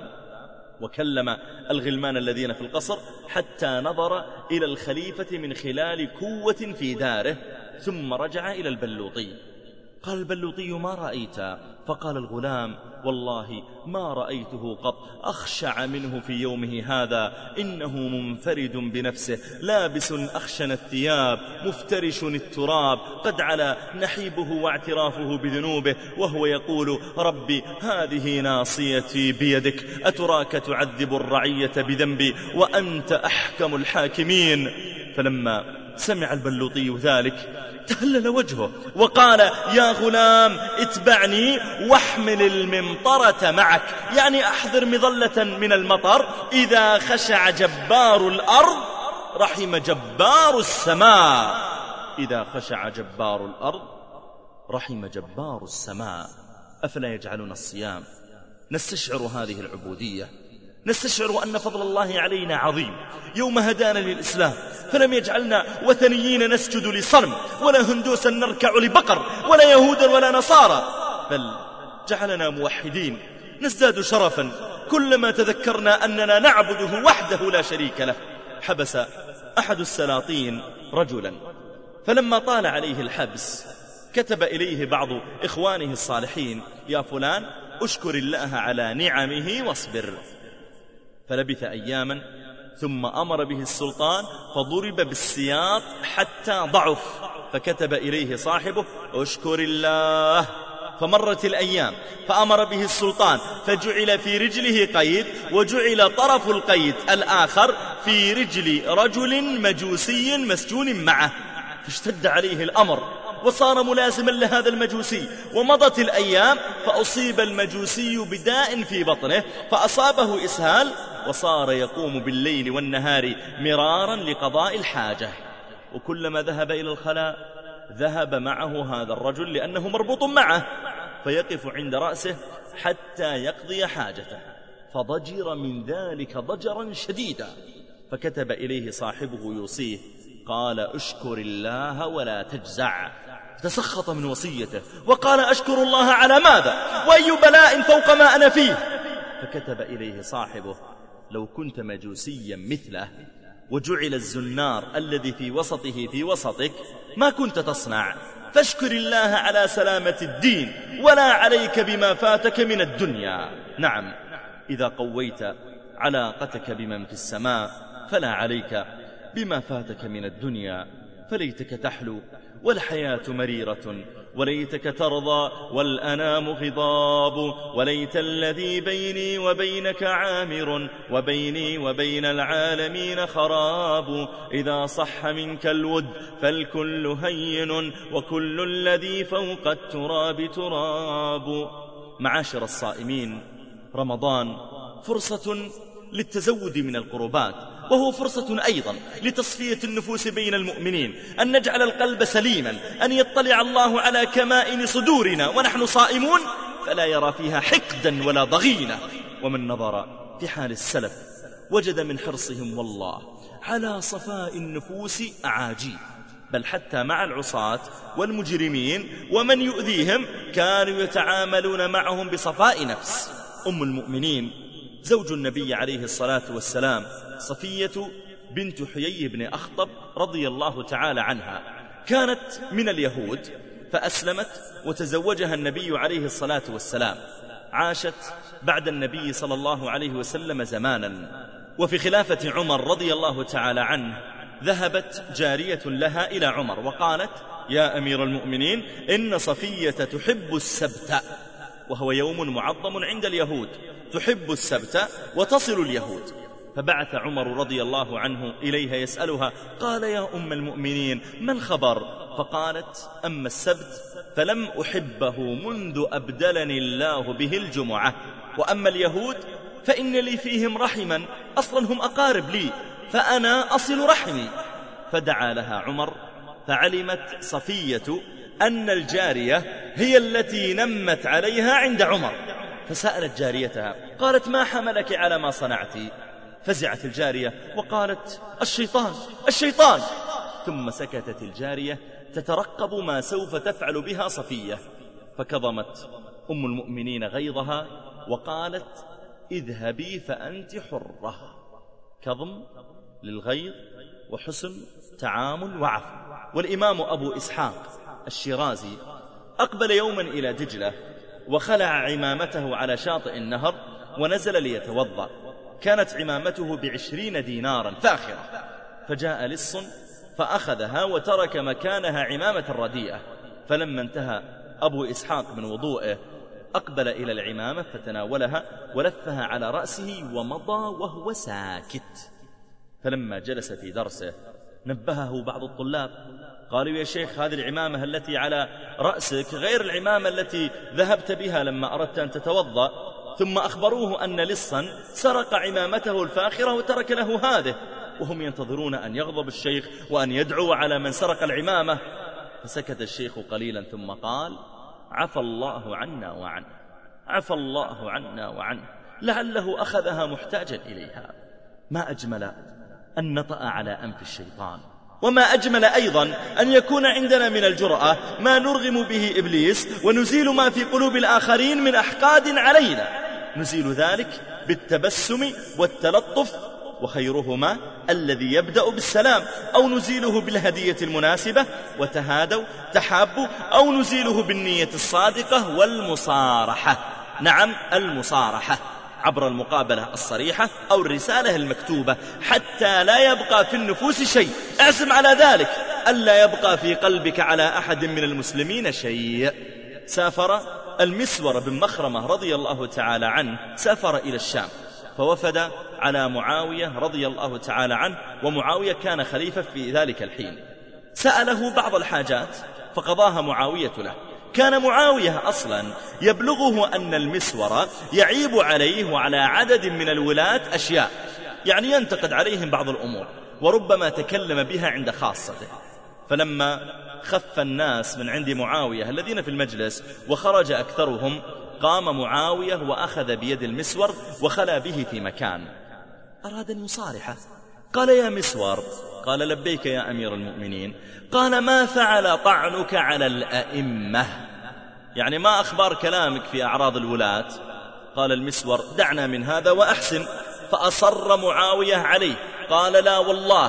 وكلم الغلمان الذين في القصر حتى نظر إلى الخليفة من خلال كوة في داره، ثم رجع إلى البلوطي. قال البلوطي: ما رأيت؟ فقال الغلام: والله ما رأيته قط أخشع منه في يومه هذا، إنه منفرد بنفسه، لابس أخشن الثياب، مفترش التراب، قد على نحيبه واعترافه بذنوبه، وهو يقول: ربي هذه ناصيتي بيدك، أتراك تعذب الرعية بذنبي وأنت أحكم الحاكمين. فلما سمع البلوطي ذلك تهلل وجهه وقال: يا غلام، اتبعني واحمل الممطرة معك، يعني أحضر مظلة من المطر، إذا خشع جبار الأرض رحم جبار السماء. إذا خشع جبار الأرض رحم جبار السماء. أفلا يجعلنا الصيام نستشعر هذه العبودية، نستشعر أن فضل الله علينا عظيم يوم هدانا للإسلام، فلم يجعلنا وثنيين نسجد لصنم، ولا هندوسا نركع لبقر، ولا يهودا ولا نصارى، بل جعلنا موحدين نزداد شرفا كلما تذكرنا أننا نعبده وحده لا شريك له. حبس أحد السلاطين رجلا، فلما طال عليه الحبس كتب إليه بعض إخوانه الصالحين: يا فلان، أشكر الله على نعمه واصبر. فلبث أياما ثم أمر به السلطان فضرب بالسياط حتى ضعف، فكتب إليه صاحبه: أشكر الله. فمرت الأيام فأمر به السلطان فجعل في رجله قيد، وجعل طرف القيد الآخر في رجل رجل مجوسي مسجون معه، فاشتد عليه الأمر وصار ملازما لهذا المجوسي. ومضت الأيام فأصيب المجوسي بداء في بطنه فأصابه إسهال، وصار يقوم بالليل والنهار مرارا لقضاء الحاجة. وكلما ذهب إلى الخلاء ذهب معه هذا الرجل لأنه مربوط معه، فيقف عند رأسه حتى يقضي حاجته، فضجر من ذلك ضجرا شديدا، فكتب إليه صاحبه يوصيه، قال اشكر الله ولا تجزع. تسخط من وصيته وقال أشكر الله على ماذا وأي بلاء فوق ما أنا فيه؟ فكتب إليه صاحبه لو كنت مجوسيا مثله وجعل الزنار الذي في وسطه في وسطك ما كنت تصنع، فاشكر الله على سلامة الدين ولا عليك بما فاتك من الدنيا. نعم، إذا قويت علاقتك بمن في السماء فلا عليك بما فاتك من الدنيا. فليتك تحلو والحياة مريرة، وليتك ترضى والأنام غضاب، وليت الذي بيني وبينك عامر، وبيني وبين العالمين خراب. إذا صح منك الود فالكل هين، وكل الذي فوق التراب تراب. معاشر الصائمين، رمضان فرصة للتزود من القربات، وهو فرصة أيضا لتصفية النفوس بين المؤمنين، أن نجعل القلب سليما، أن يطلع الله على كمائن صدورنا ونحن صائمون فلا يرى فيها حقدا ولا ضغينة. ومن نظر في حال السلف وجد من حرصهم والله على صفاء النفوس أعاجيب، بل حتى مع العصاة والمجرمين ومن يؤذيهم كانوا يتعاملون معهم بصفاء نفس. أم المؤمنين زوج النبي عليه الصلاة والسلام صفية بنت حيي بن أخطب رضي الله تعالى عنها، كانت من اليهود فأسلمت وتزوجها النبي عليه الصلاة والسلام. عاشت بعد النبي صلى الله عليه وسلم زمانا، وفي خلافة عمر رضي الله تعالى عنه ذهبت جارية لها إلى عمر وقالت: يا أمير المؤمنين، إن صفية تحب السبت، وهو يوم معظم عند اليهود، تحب السبت وتصل اليهود. فبعث عمر رضي الله عنه إليها يسألها، قال: يا أم المؤمنين، ما الخبر؟ فقالت: أما السبت فلم أحبه منذ أبدلني الله به الجمعة، وأما اليهود فإن لي فيهم رحما، أصلا هم أقارب لي، فأنا أصل رحمي. فدعا لها عمر، فعلمت صفية أن الجارية هي التي نمت عليها عند عمر، فسألت جاريتها قالت: ما حملك على ما صنعت؟ فزعت الجارية وقالت: الشيطان الشيطان. ثم سكتت الجارية تترقب ما سوف تفعل بها صفية، فكظمت أم المؤمنين غيظها وقالت: اذهبي فأنت حرة. كظم للغيظ وحسن تعامل وعفو. والإمام أبو إسحاق الشيرازي أقبل يوما إلى دجلة وخلع عمامته على شاطئ النهر ونزل ليتوضأ، كانت عمامته بعشرين دينارا فاخرة، فجاء لص فأخذها وترك مكانها عمامة رديئة. فلما انتهى أبو إسحاق من وضوئه أقبل إلى العمامة فتناولها ولفها على رأسه ومضى وهو ساكت. فلما جلس في درسه نبهه بعض الطلاب، قالوا: يا شيخ، هذه العمامة التي على رأسك غير العمامة التي ذهبت بها لما أردت أن تتوضأ. ثم أخبروه أن لصا سرق عمامته الفاخرة وترك له هذه، وهم ينتظرون أن يغضب الشيخ وأن يدعو على من سرق العمامة. فسكت الشيخ قليلا ثم قال: عفى الله عنا وعنه، عفى الله عنا وعنه، لعله أخذها محتاجا إليها. ما أجمل أن نطأ على أنف الشيطان، وما أجمل أيضا أن يكون عندنا من الجرأة ما نرغم به إبليس ونزيل ما في قلوب الآخرين من أحقاد علينا. نزيل ذلك بالتبسم والتلطف، وخيرهما الذي يبدأ بالسلام، أو نزيله بالهدية المناسبة وتهادوا تحابوا، أو نزيله بالنية الصادقة والمصارحة. نعم، المصارحة عبر المقابلة الصريحة أو الرسالة المكتوبة، حتى لا يبقى في النفوس شيء. اعزم على ذلك، ألا يبقى في قلبك على أحد من المسلمين شيء. سافر المسور بن مخرمة رضي الله تعالى عنه، سافر إلى الشام فوفد على معاوية رضي الله تعالى عنه، ومعاوية كان خليفة في ذلك الحين. سأله بعض الحاجات فقضاها معاوية له. كان معاوية أصلا يبلغه أن المسور يعيب عليه وعلى عدد من الولاة أشياء، يعني ينتقد عليهم بعض الأمور وربما تكلم بها عند خاصته. فلما خف الناس من عند معاوية الذين في المجلس وخرج أكثرهم، قام معاوية وأخذ بيد المسور وخلى به في مكان. أراد أن يصارحه، قال: يا مسور. قال: لبيك يا أمير المؤمنين. قال: ما فعل طعنك على الأئمة؟ يعني ما أخبار كلامك في أعراض الولاة؟ قال المسور: دعنا من هذا وأحسن. فأصر معاوية عليه، قال: لا والله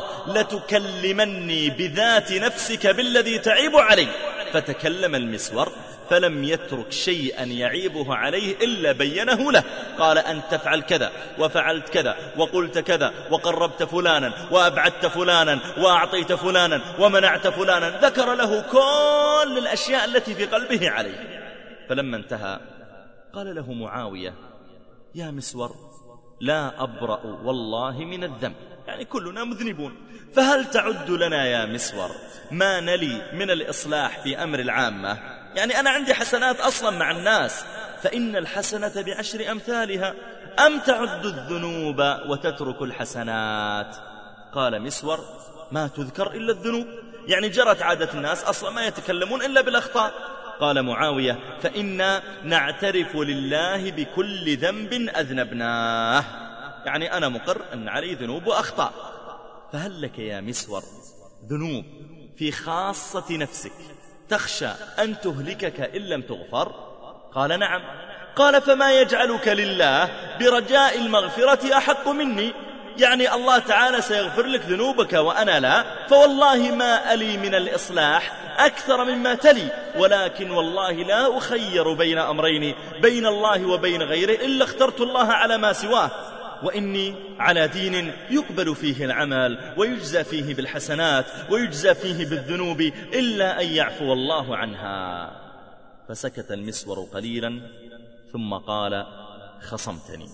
لتكلمني بذات نفسك بالذي تعيب علي. فتكلم المسور فلم يترك شيئا يعيبه عليه إلا بينه له. قال: أن تفعل كذا وفعلت كذا وقلت كذا وقربت فلانا وأبعدت فلانا وأعطيت فلانا ومنعت فلانا، ذكر له كل الأشياء التي في قلبه عليه. فلما انتهى قال له معاوية: يا مسور، لا أبرأ والله من الذنب، يعني كلنا مذنبون، فهل تعد لنا يا مسور ما نلي من الإصلاح في أمر العامة؟ يعني أنا عندي حسنات أصلا مع الناس، فإن الحسنة بعشر أمثالها، أم تعد الذنوب وتترك الحسنات؟ قال مسور: ما تذكر إلا الذنوب، يعني جرت عادة الناس أصلا ما يتكلمون إلا بالأخطاء. قال معاوية: فإنا نعترف لله بكل ذنب أذنبناه، يعني أنا مقر أن علي ذنوب وأخطاء، فهل لك يا مسور ذنوب في خاصة نفسك تخشى أن تهلكك إن لم تغفر؟ قال: نعم. قال: فما يجعلك لله برجاء المغفرة أحق مني؟ يعني الله تعالى سيغفر لك ذنوبك وأنا لا، فوالله ما ألي من الإصلاح أكثر مما تلي، ولكن والله لا أخير بين أمرين، بين الله وبين غيره، إلا اخترت الله على ما سواه، وإني على دين يقبل فيه العمل ويجزى فيه بالحسنات ويجزى فيه بالذنوب إلا أن يعفو الله عنها. فسكت المسور قليلا ثم قال: خصمتني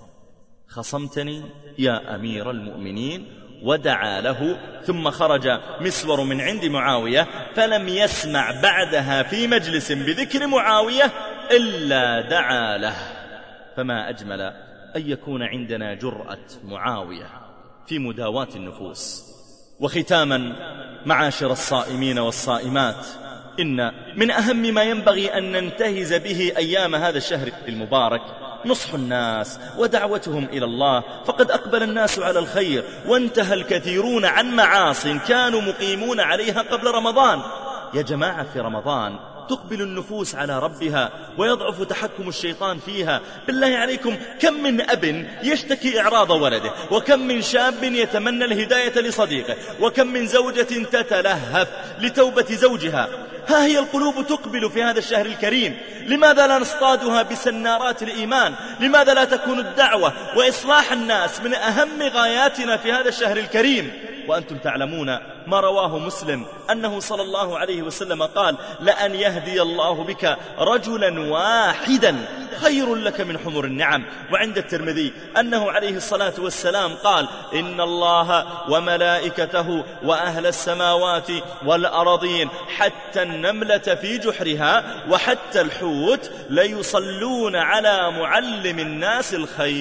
خصمتني يا أمير المؤمنين، ودعا له. ثم خرج مسور من عند معاوية، فلم يسمع بعدها في مجلس بذكر معاوية إلا دعا له. فما أجمل أن يكون عندنا جرأة معاوية في مداواة النفوس. وختاما، معاشر الصائمين والصائمات، إن من أهم ما ينبغي أن ننتهز به أيام هذا الشهر المبارك نصح الناس ودعوتهم إلى الله، فقد أقبل الناس على الخير وانتهى الكثيرون عن معاص كانوا مقيمون عليها قبل رمضان. يا جماعة، في رمضان تقبل النفوس على ربها ويضعف تحكم الشيطان فيها. بالله عليكم، كم من أب يشتكي إعراض ولده، وكم من شاب يتمنى الهداية لصديقه، وكم من زوجة تتلهف لتوبة زوجها. ها هي القلوب تقبل في هذا الشهر الكريم، لماذا لا نصطادها بسنارات الإيمان؟ لماذا لا تكون الدعوة وإصلاح الناس من أهم غاياتنا في هذا الشهر الكريم؟ وأنتم تعلمون ما رواه مسلم أنه صلى الله عليه وسلم قال: لأن يهدي الله بك رجلا واحدا خير لك من حمر النعم. وعند الترمذي أنه عليه الصلاة والسلام قال: إن الله وملائكته وأهل السماوات والأرضين حتى النملة في جحرها وحتى الحوت ليصلون على معلم الناس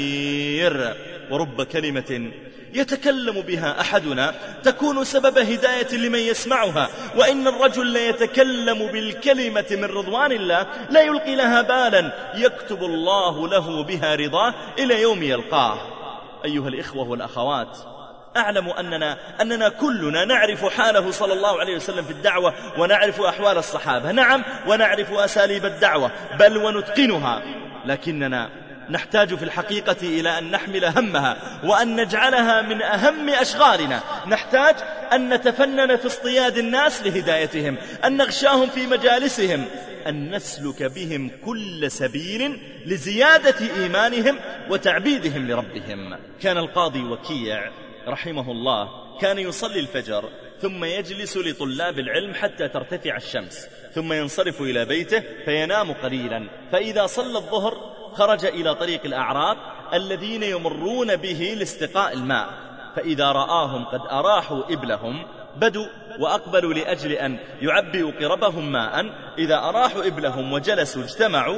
الخير. ورب كلمة يتكلم بها أحدنا تكون سبب هداية لمن يسمعها، وإن الرجل ليتكلم بالكلمة من رضوان الله لا يلقي لها بالا، يكتب الله له بها رضاه إلى يوم يلقاه. أيها الإخوة والأخوات، أعلم أننا, أننا كلنا نعرف حاله صلى الله عليه وسلم في الدعوة، ونعرف أحوال الصحابة، نعم، ونعرف أساليب الدعوة بل ونتقنها، لكننا نحتاج في الحقيقة إلى أن نحمل همها وأن نجعلها من أهم أشغالنا. نحتاج أن نتفنن في اصطياد الناس لهدايتهم، أن نغشاهم في مجالسهم، أن نسلك بهم كل سبيل لزيادة إيمانهم وتعبيدهم لربهم. كان القاضي وكيع رحمه الله كان يصلي الفجر ثم يجلس لطلاب العلم حتى ترتفع الشمس، ثم ينصرف إلى بيته فينام قليلا، فإذا صلى الظهر خرج إلى طريق الأعراب الذين يمرون به لاستقاء الماء، فإذا رآهم قد أراحوا إبلهم بدوا وأقبلوا لأجل أن يعبئوا قربهم ماء. إذا أراحوا إبلهم وجلسوا اجتمعوا،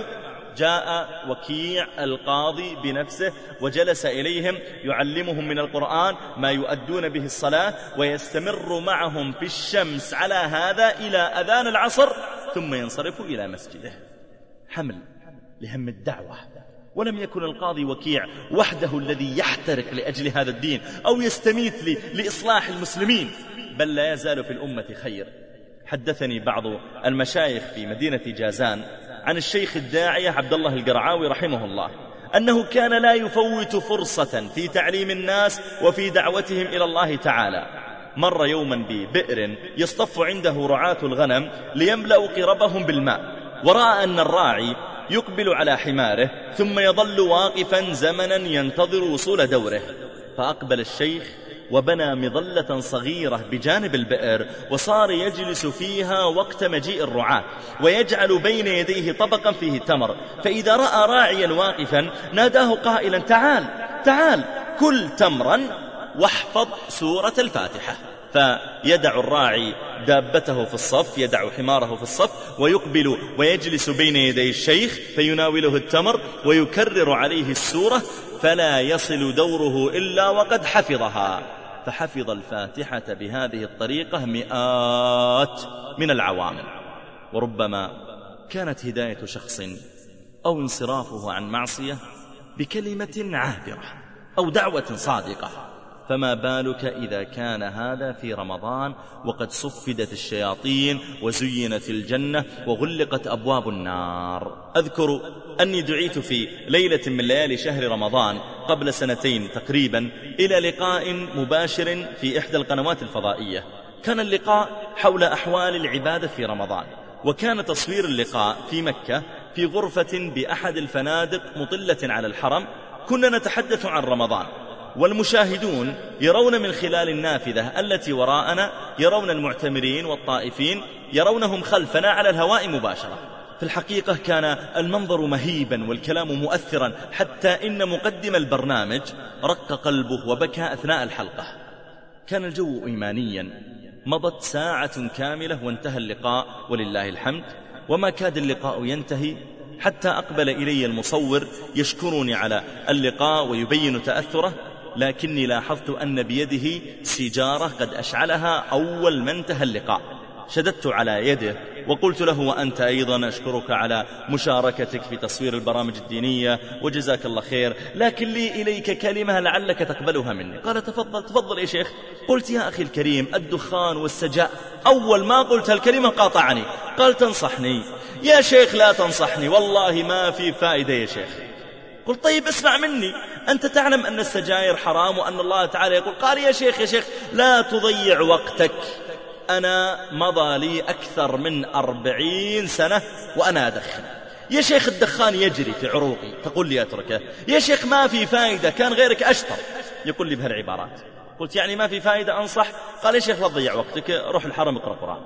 جاء وكيع القاضي بنفسه وجلس إليهم يعلمهم من القرآن ما يؤدون به الصلاة، ويستمر معهم في الشمس على هذا إلى أذان العصر، ثم ينصرف إلى مسجده. حمل لهم الدعوة. ولم يكن القاضي وكيع وحده الذي يحترق لأجل هذا الدين أو يستميت لإصلاح المسلمين، بل لا يزال في الأمة خير. حدثني بعض المشايخ في مدينة جازان عن الشيخ الداعية عبد الله القرعاوي رحمه الله أنه كان لا يفوت فرصة في تعليم الناس وفي دعوتهم إلى الله تعالى. مر يوما ببئر يصطف عنده رعاة الغنم ليملأوا قربهم بالماء، ورأى أن الراعي يقبل على حماره ثم يظل واقفا زمنا ينتظر وصول دوره، فأقبل الشيخ وبنى مظلة صغيرة بجانب البئر، وصار يجلس فيها وقت مجيء الرعاة، ويجعل بين يديه طبقا فيه تمر، فإذا رأى راعيا واقفا ناداه قائلا: تعال تعال كل تمرا واحفظ سورة الفاتحة. فيدع الراعي دابته في الصف، يدع حماره في الصف، ويقبل ويجلس بين يدي الشيخ فيناوله التمر ويكرر عليه السورة، فلا يصل دوره إلا وقد حفظها. فحفظ الفاتحة بهذه الطريقة مئات من العوامل. وربما كانت هداية شخص أو انصرافه عن معصية بكلمة عابرة أو دعوة صادقة، فما بالك إذا كان هذا في رمضان وقد صفدت الشياطين وزينت الجنة وغلقت أبواب النار. أذكر أني دعيت في ليلة من ليالي شهر رمضان قبل سنتين تقريبا إلى لقاء مباشر في إحدى القنوات الفضائية. كان اللقاء حول أحوال العبادة في رمضان، وكان تصوير اللقاء في مكة في غرفة بأحد الفنادق مطلة على الحرم. كنا نتحدث عن رمضان، والمشاهدون يرون من خلال النافذة التي وراءنا، يرون المعتمرين والطائفين، يرونهم خلفنا على الهواء مباشرة. في الحقيقة كان المنظر مهيبا والكلام مؤثرا، حتى إن مقدم البرنامج رق قلبه وبكى أثناء الحلقة. كان الجو إيمانيا. مضت ساعة كاملة وانتهى اللقاء ولله الحمد، وما كاد اللقاء ينتهي حتى أقبل إلي المصور يشكرني على اللقاء ويبين تأثره، لكني لاحظت أن بيده سيجارة قد أشعلها أول ما انتهى اللقاء. شددت على يده وقلت له: وأنت أيضا أشكرك على مشاركتك في تصوير البرامج الدينية وجزاك الله خير، لكن لي إليك كلمة لعلك تقبلها مني. قال: تفضل تفضل يا شيخ. قلت: يا أخي الكريم، الدخان والسجاء. أول ما قلت هالكلمة قاطعني، قال: تنصحني يا شيخ؟ لا تنصحني، والله ما في فائدة يا شيخ. قلت: طيب اسمع مني، أنت تعلم أن السجائر حرام وأن الله تعالى يقول. قال: يا شيخ يا شيخ لا تضيع وقتك، أنا مضى لي أكثر من أربعين سنة وأنا أدخن يا شيخ، الدخان يجري في عروقي، تقول لي أتركه يا شيخ؟ ما في فائدة، كان غيرك أشطر يقول لي بهالعبارات. قلت: يعني ما في فائدة أنصح؟ قال: يا شيخ لا تضيع وقتك، روح الحرم اقرأ قرآن.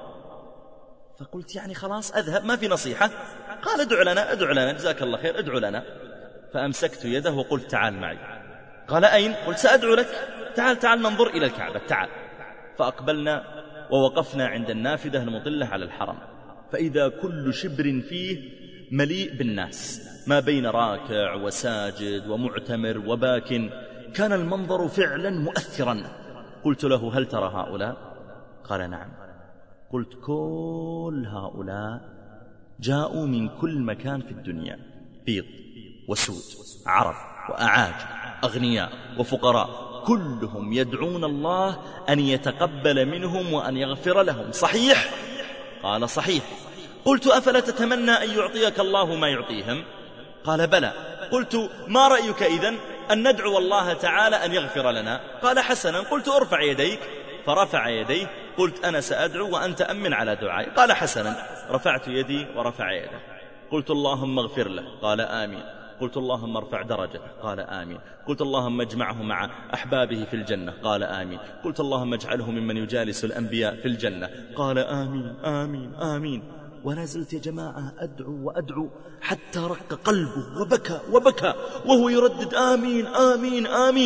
فقلت: يعني خلاص أذهب، ما في نصيحة؟ قال: ادعو لنا ادعو لنا جزاك الله خير، ادعو لنا. فأمسكت يده وقلت: تعال معي. قال: أين؟ قلت: سأدعو لك، تعال تعال ننظر إلى الكعبة، تعال. فأقبلنا ووقفنا عند النافذة المطلة على الحرم، فإذا كل شبر فيه مليء بالناس، ما بين راكع وساجد ومعتمر وباك. كان المنظر فعلا مؤثرا. قلت له: هل ترى هؤلاء؟ قال: نعم. قلت: كل هؤلاء جاءوا من كل مكان في الدنيا، بيض وسود، عرب وأعاجم، أغنياء وفقراء، كلهم يدعون الله أن يتقبل منهم وأن يغفر لهم، صحيح؟ قال: صحيح. قلت: أفلا تتمنى أن يعطيك الله ما يعطيهم؟ قال: بلى. قلت: ما رأيك إذن أن ندعو الله تعالى أن يغفر لنا؟ قال: حسنا. قلت: ارفع يديك. فرفع يديه. قلت: أنا سأدعو وأنت أمن على دعائي. قال: حسنا. رفعت يدي ورفع يده. قلت: اللهم اغفر له. قال: آمين. قلت: اللهم ارفع درجته. قال: آمين. قلت: اللهم اجمعه مع أحبابه في الجنة. قال: آمين. قلت: اللهم اجعله ممن يجالس الأنبياء في الجنة. قال: آمين آمين آمين. ونزلت يا جماعة أدعو وأدعو حتى رق قلبه وبكى وبكى وهو يردد: آمين آمين آمين.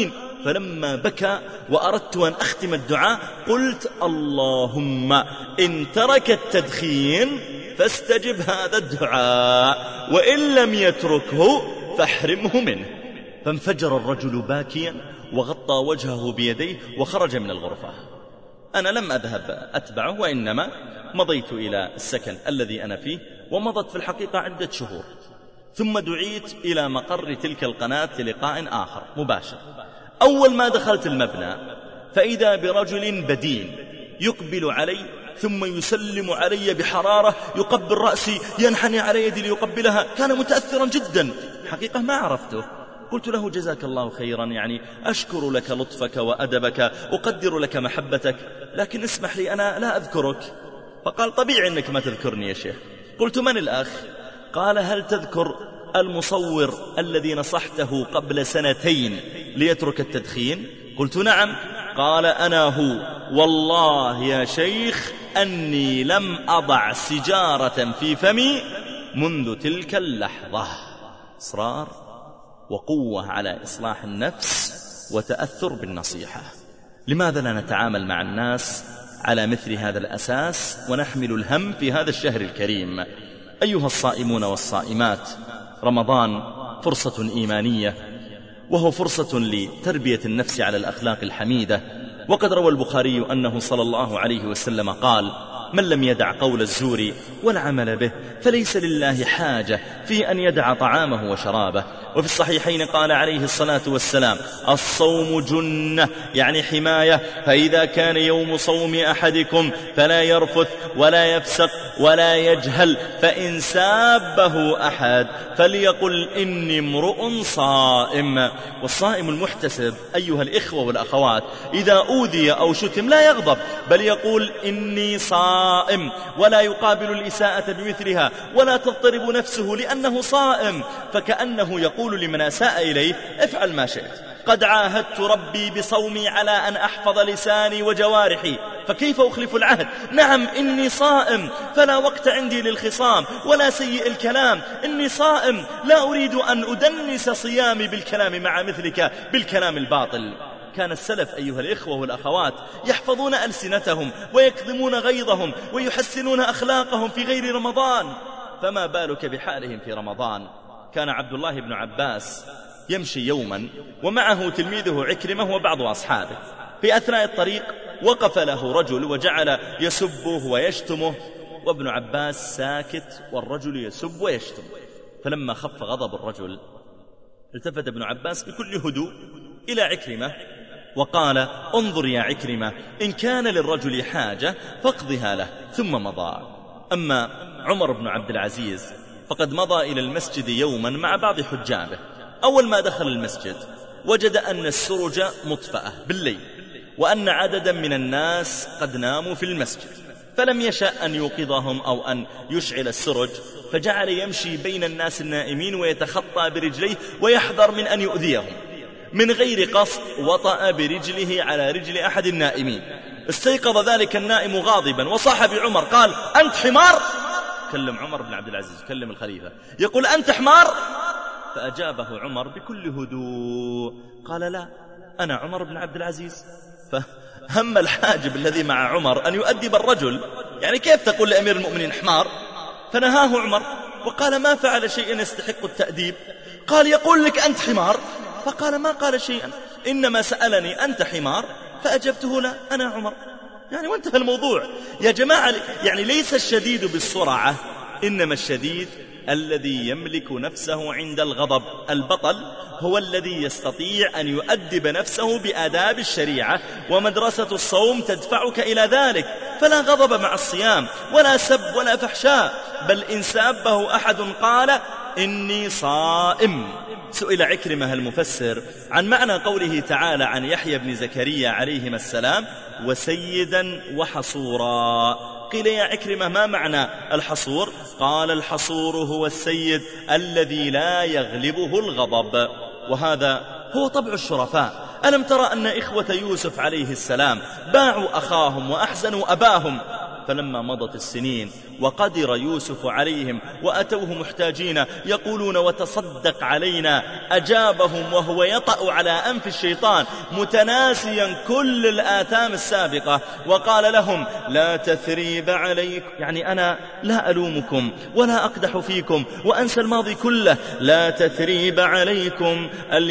فلما بكى وأردت أن أختم الدعاء قلت اللهم إن ترك التدخين فاستجب هذا الدعاء، وإن لم يتركه فاحرمه منه. فانفجر الرجل باكيا وغطى وجهه بيديه وخرج من الغرفة. أنا لم أذهب أتبعه، وإنما مضيت إلى السكن الذي أنا فيه، ومضت في الحقيقة عدة شهور، ثم دعيت إلى مقر تلك القناة للقاء آخر مباشر. أول ما دخلت المبنى فإذا برجل بدين يقبل علي ثم يسلم علي بحرارة، يقبل رأسي، ينحني على يدي ليقبلها. كان متأثرا جدا، حقيقة ما عرفته. قلت له جزاك الله خيرا، يعني أشكر لك لطفك وأدبك، أقدر لك محبتك، لكن اسمح لي أنا لا أذكرك. فقال طبيعي أنك ما تذكرني يا شيخ. قلت من الأخ؟ قال هل تذكر المصور الذي نصحته قبل سنتين ليترك التدخين؟ قلت نعم. قال أنا هو، والله يا شيخ أني لم أضع سيجارة في فمي منذ تلك اللحظة. إصرار وقوة على إصلاح النفس وتأثر بالنصيحة. لماذا لا نتعامل مع الناس على مثل هذا الأساس ونحمل الهم في هذا الشهر الكريم؟ أيها الصائمون والصائمات، رمضان فرصة إيمانية، وهو فرصة لتربية النفس على الأخلاق الحميدة. وقد روى البخاري أنه صلى الله عليه وسلم قال: من لم يدع قول الزور والعمل به فليس لله حاجة في أن يدع طعامه وشرابه. وفي الصحيحين قال عليه الصلاة والسلام: الصوم جنة، يعني حماية، فإذا كان يوم صوم أحدكم فلا يرفث ولا يفسق ولا يجهل، فإن سابه أحد فليقل إني امرؤ صائم. والصائم المحتسب أيها الإخوة والأخوات إذا أوذي أو شتم لا يغضب، بل يقول إني صائم، ولا يقابل الإساءة بمثلها، ولا تضطرب نفسه لأنه صائم، فكأنه يقول لمن أساء إليه: افعل ما شئت، قد عاهدت ربي بصومي على أن أحفظ لساني وجوارحي، فكيف أخلف العهد؟ نعم إني صائم، فلا وقت عندي للخصام ولا سيء الكلام، إني صائم، لا أريد أن أدنس صيامي بالكلام مع مثلك بالكلام الباطل. كان السلف أيها الإخوة والأخوات يحفظون ألسنتهم ويكظمون غيظهم ويحسنون أخلاقهم في غير رمضان، فما بالك بحالهم في رمضان؟ كان عبد الله بن عباس يمشي يوما ومعه تلميذه عكرمة وبعض أصحابه. في أثناء الطريق وقف له رجل وجعل يسبه ويشتمه، وابن عباس ساكت والرجل يسب ويشتم. فلما خف غضب الرجل التفت ابن عباس بكل هدوء إلى عكرمة وقال: انظر يا عكرمة، إن كان للرجل حاجة فاقضها له، ثم مضى. أما عمر بن عبد العزيز فقد مضى إلى المسجد يوما مع بعض حجابه. أول ما دخل المسجد وجد أن السرج مطفأة بالليل، وأن عددا من الناس قد ناموا في المسجد، فلم يشأ أن يوقظهم أو أن يشعل السرج، فجعل يمشي بين الناس النائمين ويتخطى برجليه ويحذر من أن يؤذيهم. من غير قصد وطأ برجله على رجل أحد النائمين. استيقظ ذلك النائم غاضبا وصاح بعمر، قال: أنت حمار؟ كلم عمر بن عبد العزيز، كلم الخليفة، يقول: أنت حمار؟ فأجابه عمر بكل هدوء قال: لا، أنا عمر بن عبد العزيز. فهم الحاجب الذي مع عمر أن يؤدب الرجل، يعني كيف تقول لأمير المؤمنين حمار؟ فنهاه عمر وقال: ما فعل شيئا يستحق التأديب. قال: يقول لك أنت حمار. فقال: ما قال شيئا، إنما سألني أنت حمار فأجبته لا، أنا عمر، يعني وانتهى الموضوع. يا جماعة، يعني ليس الشديد بالسرعة، إنما الشديد الذي يملك نفسه عند الغضب. البطل هو الذي يستطيع أن يؤدب نفسه بآداب الشريعة، ومدرسة الصوم تدفعك إلى ذلك. فلا غضب مع الصيام، ولا سب ولا فحشاء، بل إن سابه أحد قال: إني صائم. سئل عكرمة المفسر عن معنى قوله تعالى عن يحيى بن زكريا عليهما السلام: وسيدا وحصورا. قيل: يا عكرمة ما معنى الحصور؟ قال: الحصور هو السيد الذي لا يغلبه الغضب، وهذا هو طبع الشرفاء. ألم ترى أن إخوة يوسف عليه السلام باعوا أخاهم وأحزنوا أباهم فلما مضت السنين وقدر يوسف عليهم وأتوه محتاجين يقولون وتصدق علينا، أجابهم وهو يطأ على أنف الشيطان متناسيا كل الآثام السابقة، وقال لهم لا تثريب عليكم، يعني أنا لا ألومكم ولا أقدح فيكم وأنسى الماضي كله، لا تثريب عليكم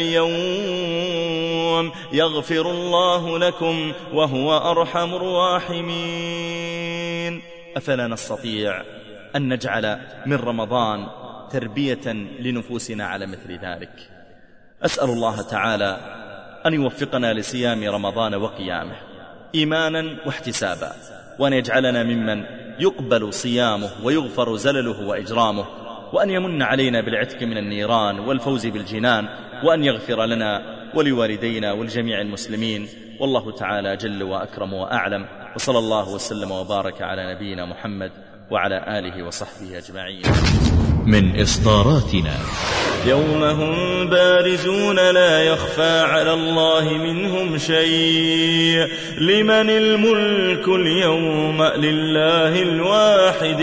اليوم يغفر الله لكم وهو أرحم الراحمين. أفلا نستطيع أن نجعل من رمضان تربية لنفوسنا على مثل ذلك؟ أسأل الله تعالى أن يوفقنا لصيام رمضان وقيامه إيمانا واحتسابا، وأن يجعلنا ممن يقبل صيامه ويغفر زلله وإجرامه، وأن يمن علينا بالعتق من النيران والفوز بالجنان، وأن يغفر لنا ولوالدينا ولجميع المسلمين. والله تعالى جل وأكرم وأعلم، وصلى الله وسلم وبارك على نبينا محمد وعلى آله وصحبه أجمعين. من إصداراتنا يوم هم بارزون لا يخفى على الله منهم شيء، لمن الملك اليوم لله الواحد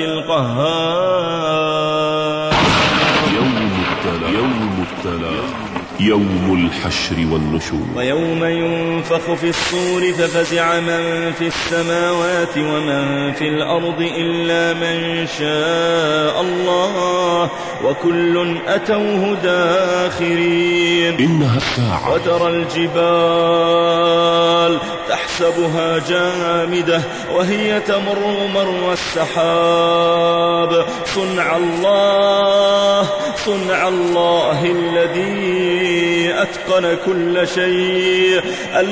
القهار. يوم التلا يوم التلا يوم الحشر والنشور. ويوم ينفخ في الصور ففزع من في السماوات ومن في الأرض إلا من شاء الله، وكل أتوه داخرين. إنها الساعة. وترى الجبال تحسبها جامدة وهي تمر مر السحاب، صنع الله صنع الله الذي أتقن كل شيء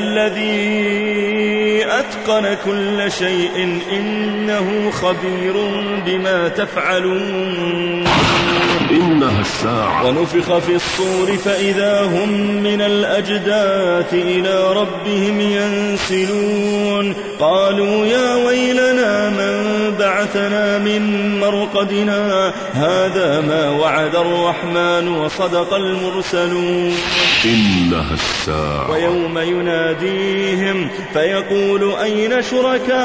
الذي أتقن كل شيء إنه خبير بما تفعلون. إنها الساعة. ونفخ في الصور فإذا هم من الأجداث إلى ربهم ينسلون. قالوا يا ويلنا من بعثنا من مرقدنا هذا ما وعد الرحمن وصدق المرسلون. إنها الساعة. ويوم يناديهم فيقول أين شركائي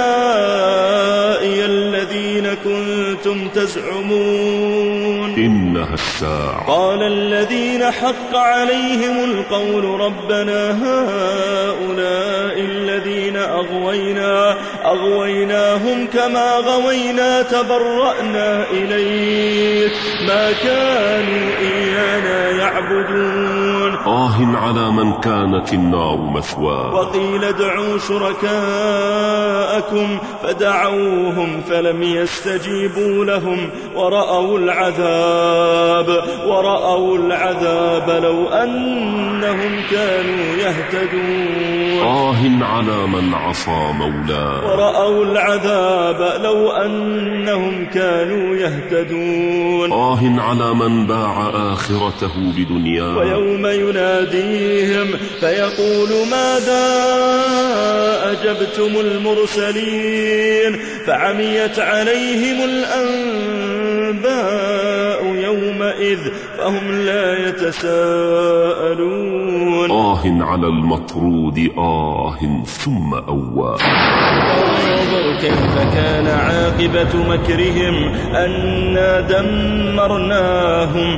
الذين كنتم تزعمون. إنها الساعة. قال الذين حق عليهم القول ربنا هؤلاء الذين أغوينا أغويناهم كما غوينا تبرأنا إليك ما كانوا إيانا يعبدون. آه على من كانت النار مثواه. وقيل ادعوا شركاءكم فدعوهم فلم يستجيبوا لهم ورأوا العذاب ورأوا العذاب لو أنهم كانوا يهتدون. آه على من عصى مولاه. ورأوا العذاب لو أنهم كانوا يهتدون. آه على من باع آخرته بدنياه. ويوم يناديهم فيقول ماذا أجبتم المرسلين فعميت عليهم الأنباء يومئذ فهم لا يتساءلون. آه على المطرود آه ثم أواه. انظر كيف كان عاقبة مكرهم أنا دمرناهم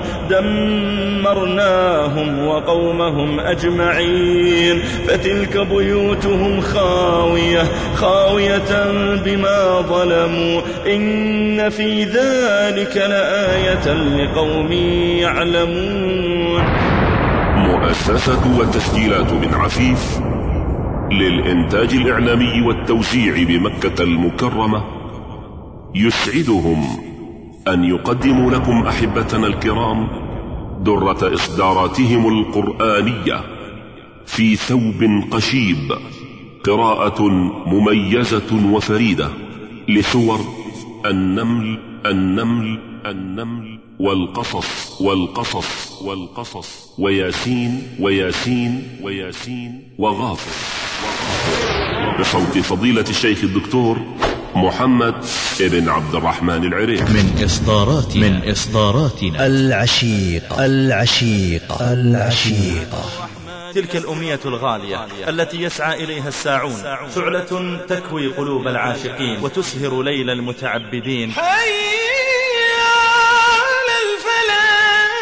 دمرناهم وقومهم أجمعين فتلك بيوتهم خاوية خاوية بما ظلموا إن في ذلك لآية لقوم يعلمون. مؤسسة وتسجيلات بن عفيف للإنتاج الإعلامي والتوزيع بمكة المكرمة يسعدهم أن يقدموا لكم أحبتنا الكرام درة إصداراتهم القرآنية في ثوب قشيب، قراءة مميزة وفريدة لسور النمل النمل النمل والقصص والقصص والقصص وياسين وياسين وياسين وغافر، بصوت فضيلة الشيخ الدكتور محمد ابن عبد الرحمن العريفي. من إصداراتنا من إصداراتنا العشيق العشيق العشيق تلك الأمنية الغالية التي يسعى إليها الساعون، شعلة تكوي قلوب العاشقين وتسهر ليل المتعبدين. حي على الفلاح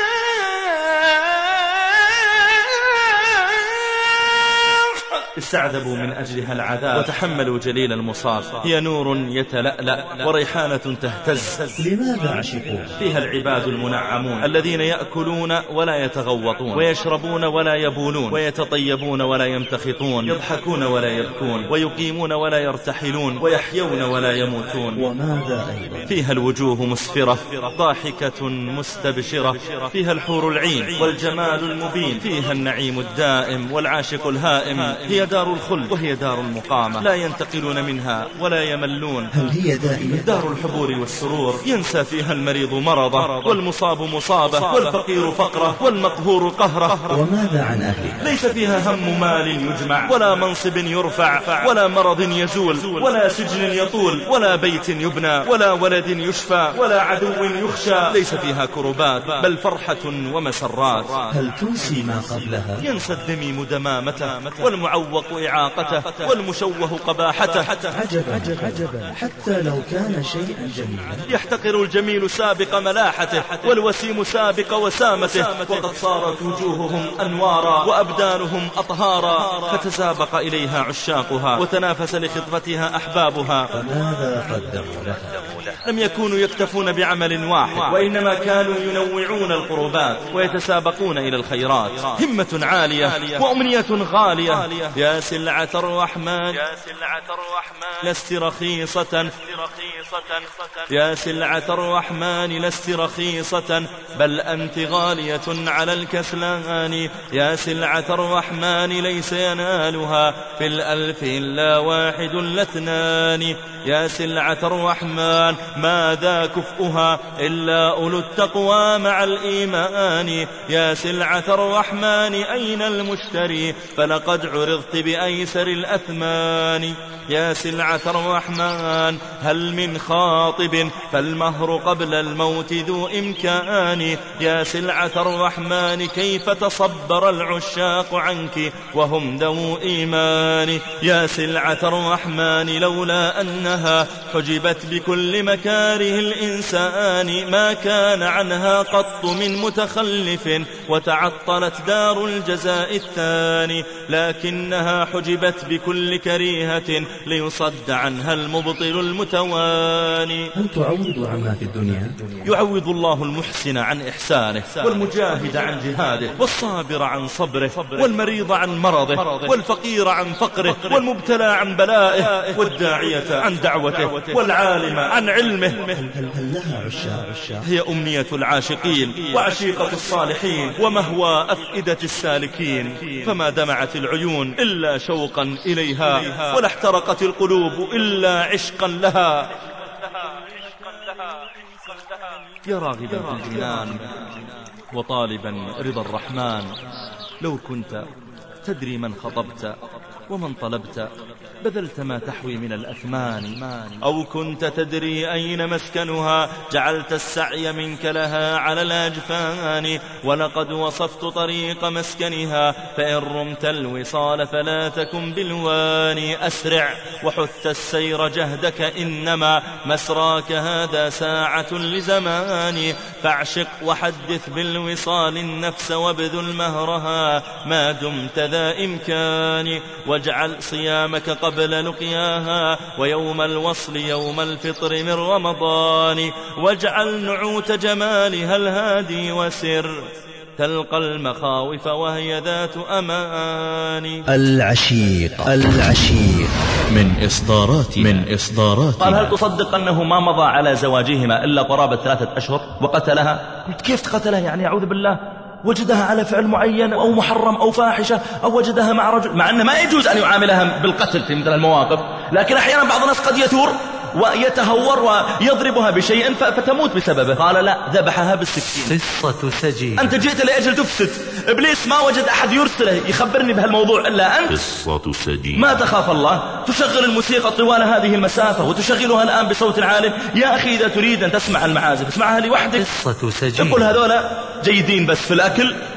استعذبوا من أجلها العذاب وتحملوا جليل المصاب. هي نور يتلألأ وريحانة تهتز. لماذا عشقوا؟ فيها العباد المنعمون الذين يأكلون ولا يتغوطون، ويشربون ولا يبولون، ويتطيبون ولا يمتخطون، يضحكون ولا يبكون، ويقيمون ولا يرتحلون، ويحيون ولا يموتون. وماذا أيضا؟ فيها الوجوه مسفرة ضاحكة مستبشرة، فيها الحور العين والجمال المبين، فيها النعيم الدائم والعاشق الهائم. هي دار الخلد وهي دار المقامة، لا ينتقلون منها ولا يملون. هل هي دائمة؟ دار الحبور والسرور، ينسى فيها المريض مرضه، والمصاب مصابه، والفقير فقره، والمقهور قهره. وماذا عن أهلها؟ ليس فيها هم مال يجمع، ولا منصب يرفع، ولا مرض يزول، ولا سجن يطول، ولا بيت يبنى، ولا ولد يشفى، ولا عدو يخشى. ليس فيها كربات بل فرحة ومسرات. هل تنسي ما قبلها؟ ينسى الذميم دمامته، والمعوق إعاقته، والمشوه قباحته. عجبا عجبا، حتى لو كان شيئا جميلا يحتقر الجميل سابق ملاحته، والوسيم سابق وسامته. وقد صارت وجوههم أنوارا وأبدانهم أطهارا، فتسابق إليها عشاقها وتنافس لخطفتها أحبابها. فماذا قدموا لها؟ لم يكونوا يكتفون بعمل واحد، وإنما كانوا ينوعون القربات ويتسابقون إلى الخيرات. همة عالية وأمنية غالية. يا سلعة الرحمن لست رخيصة، يا سلعة الرحمن لست رخيصة، بل أنت غالية على الكسلان. يا سلعة الرحمن ليس ينالها في الألف إلا واحد لاثنان. يا سلعة الرحمن ماذا كفؤها إلا أولو التقوى مع الإيمان. يا سلعة الرحمن أين المشتري فلقد عرضت بأيسر الأثمان. يا سلعة الرحمن هل من خاطب فالمهر قبل الموت ذو إمكان. يا سلعة الرحمن كيف تصبر العشاق عنك وهم ذو إيمان. يا سلعة الرحمن لولا أنها حجبت بكل مكاره الإنسان ما كان عنها قط من متخلف وتعطلت دار الجزاء الثاني، لكنها حجبت بكل كريهة ليصد عنها المبطل المتواني. هل تعوض عما في الدنيا؟ يعوض الله المحسن عن إحسانه، والمجاهد عن جهاده، والصابر عن صبره، والمريض عن مرضه، والفقير عن فقره، والمبتلى عن بلائه، والداعية عن دعوته، والعالم عن علمه. هل, هل لها عشاق؟ هي أمنية العاشقين وعشيقة الصالحين ومهوى أفئدة السالكين. فما دمعت العيون إلا شوقا إليها، ولا احترقت القلوب إلا عشقا لها. يا راغبا في الجنان وطالبا رضا الرحمن، لو كنت تدري من خطبت ومن طلبت بذلت ما تحوي من الأثمان. أو كنت تدري أين مسكنها جعلت السعي منك لها على الأجفان. ولقد وصفت طريق مسكنها فإن رمت الوصال فلا تكن بالواني. أسرع وحث السير جهدك إنما مسراك هذا ساعة لزمان. فاعشق وحدث بالوصال النفس وابذل مهرها ما دمت ذا إمكان. واجعل صيامك قبل لقياها ويوم الوصل يوم الفطر من رمضان. واجعل نعوت جمالها الهادي وسر تلقى المخاوف وهي ذات أمان. العشيق العشيق من إصدارات من إصدارات قال هل تصدق أنه ما مضى على زواجهما إلا قرابة ثلاثة أشهر وقتلها؟ قلت كيف قتلها يعني؟ أعوذ بالله، وجدها على فعل معين أو محرم أو فاحشة أو وجدها مع رجل، مع أنه ما يجوز أن يعاملها بالقتل في مثل المواقف، لكن أحيانا بعض الناس قد يثور ويتهور ويضربها بشيء فتموت بسببه. قال لا، ذبحها بالسكين. قصة سجين. أنت جئت لأجل تفسد، إبليس ما وجد أحد يرسله يخبرني بهالموضوع إلا أنت. قصة سجين. ما تخاف الله؟ تشغل الموسيقى طوال هذه المسافة وتشغلها الآن بصوت عال. يا أخي إذا تريد أن تسمع المعازف اسمعها لوحدك. قصة سجين. تقول هذولا جيدين بس في الأكل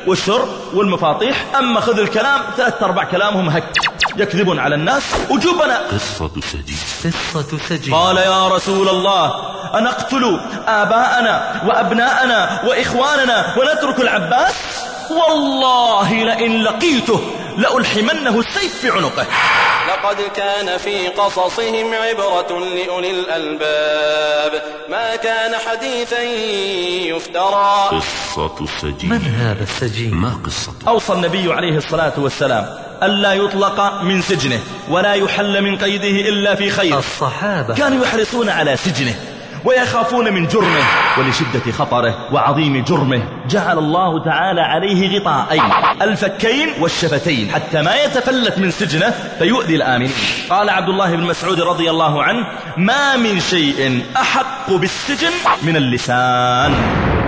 والشرب والمفاطيح. أما خذ الكلام ثلاث أربع كلامهم هك، يكذبون على الناس وجوبنا. قصة سجين. قصة سجين. قال يا رسول الله أنقتل آباءنا وأبناءنا وإخواننا ونترك العباس؟ والله لئن لقيته لألحمنه السيف في عنقه. لقد كان في قصصهم عبرة لأولي الألباب ما كان حديثا يفترى. قصة سجين. من هذا السجين؟ ما قصة؟ أوصى النبي عليه الصلاة والسلام ألا يطلق من سجنه ولا يحل من قيده إلا في خير. الصحابة كانوا يحرصون على سجنه ويخافون من جرمه، ولشدة خطره وعظيم جرمه جعل الله تعالى عليه غطاءين، الفكين والشفتين، حتى ما يتفلت من سجنه فيؤذي الآمنين. قال عبد الله بن مسعود رضي الله عنه: ما من شيء أحق بالسجن من اللسان.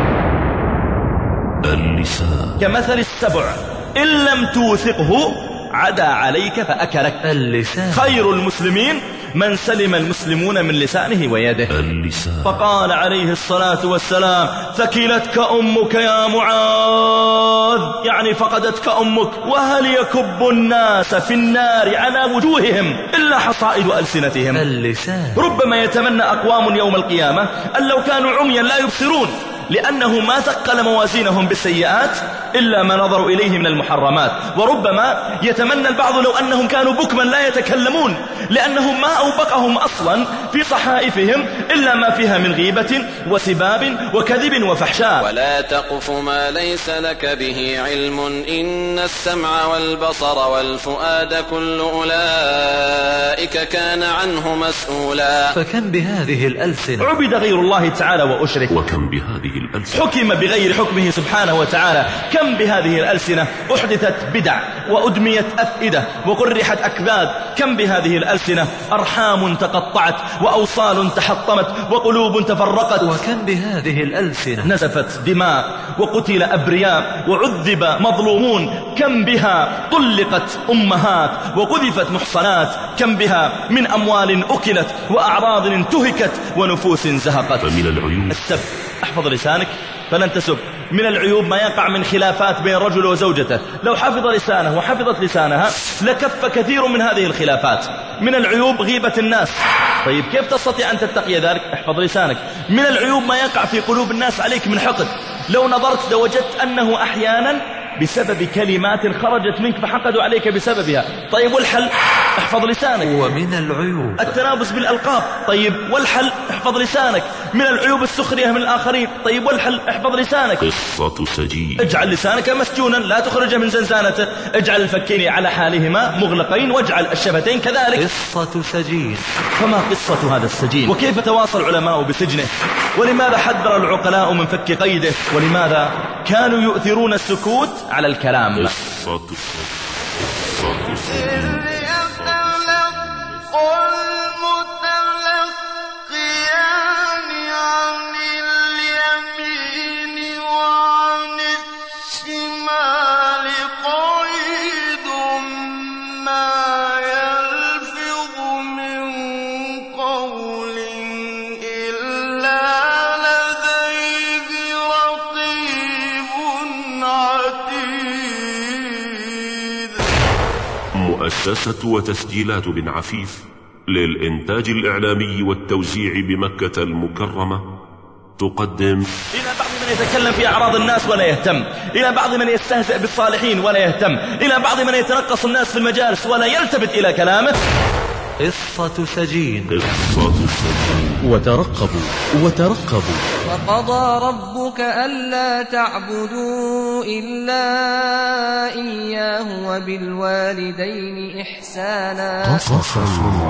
اللسان كمثل السبع إن لم توثقه عدا عليك فأكلك. اللسان. خير المسلمين من سلم المسلمون من لسانه ويده. اللسان. فقال عليه الصلاة والسلام: ثكلتك أمك يا معاذ، يعني فقدتك أمك. وهل يكب الناس في النار على وجوههم إلا حصائد ألسنتهم. اللسان. ربما يتمنى أقوام يوم القيامة أن لو كانوا عميا لا يبصرون، لأنه ما ثقل موازينهم بالسيئات إلا ما نظروا إليه من المحرمات. وربما يتمنى البعض لو أنهم كانوا بكما لا يتكلمون، لأنهم ما أوبقهم أصلا في صحائفهم إلا ما فيها من غيبة وسباب وكذب وفحشاء. ولا تقف ما ليس لك به علم إن السمع والبصر والفؤاد كل أولئك كان عنه مسؤولا. فكم بهذه الألسنة عبد غير الله تعالى وأشرك، وكم بهذه الألسنة حكم بغير حكمه سبحانه وتعالى. كم بهذه الألسنة أحدثت بدع وأدميت أفئدة وقرحت أكباد. كم بهذه الألسنة أرحام تقطعت وأوصال تحطمت وقلوب تفرقت. وكم بهذه الألسنة نزفت دماء وقتل أبرياء وعذب مظلومون. كم بها طلقت أمهات وقذفت محصنات. كم بها من أموال أكلت وأعراض انتهكت ونفوس زهقت. فمن العيوب السب. احفظ لسانك فلن تسب. من العيوب ما يقع من خلافات بين الرجل وزوجته. لو حفظ لسانه وحفظت لسانها لكف كثير من هذه الخلافات. من العيوب غيبة الناس. طيب كيف تستطيع أن تتقي ذلك؟ احفظ لسانك. من العيوب ما يقع في قلوب الناس عليك من حقد. لو نظرت لوجدت أنه أحيانا بسبب كلمات خرجت منك فحقدوا عليك بسببها. طيب والحل؟ احفظ لسانك. ومن العيوب التنابز بالألقاب. طيب والحل؟ احفظ لسانك. من العيوب السخرية من الآخرين. طيب والحل؟ احفظ لسانك. قصة سجين. اجعل لسانك مسجونا لا تخرجه من زنزانته. اجعل الفكين على حالهما مغلقين واجعل الشفتين كذلك. قصة سجين. فما قصة هذا السجين؟ وكيف تواصل العلماء بسجنه؟ ولماذا حذر العقلاء من فك قيده؟ ولماذا كانوا يؤثرون السكوت على الكلام؟ قصة سجين. مؤسسة وتسجيلات بن عفيف للإنتاج الإعلامي والتوزيع بمكة المكرمة تقدم إلى بعض من يتكلم في أعراض الناس ولا يهتم، إلى بعض من يستهزئ بالصالحين ولا يهتم، إلى بعض من يتنقص الناس في المجالس ولا يلتفت إلى كلامه. قصة سجين. قصة سجين. وترقبوا وترقبوا. وقضى ربك ألا تعبدوا إلا إياه وبالوالدين إحسانا. قصص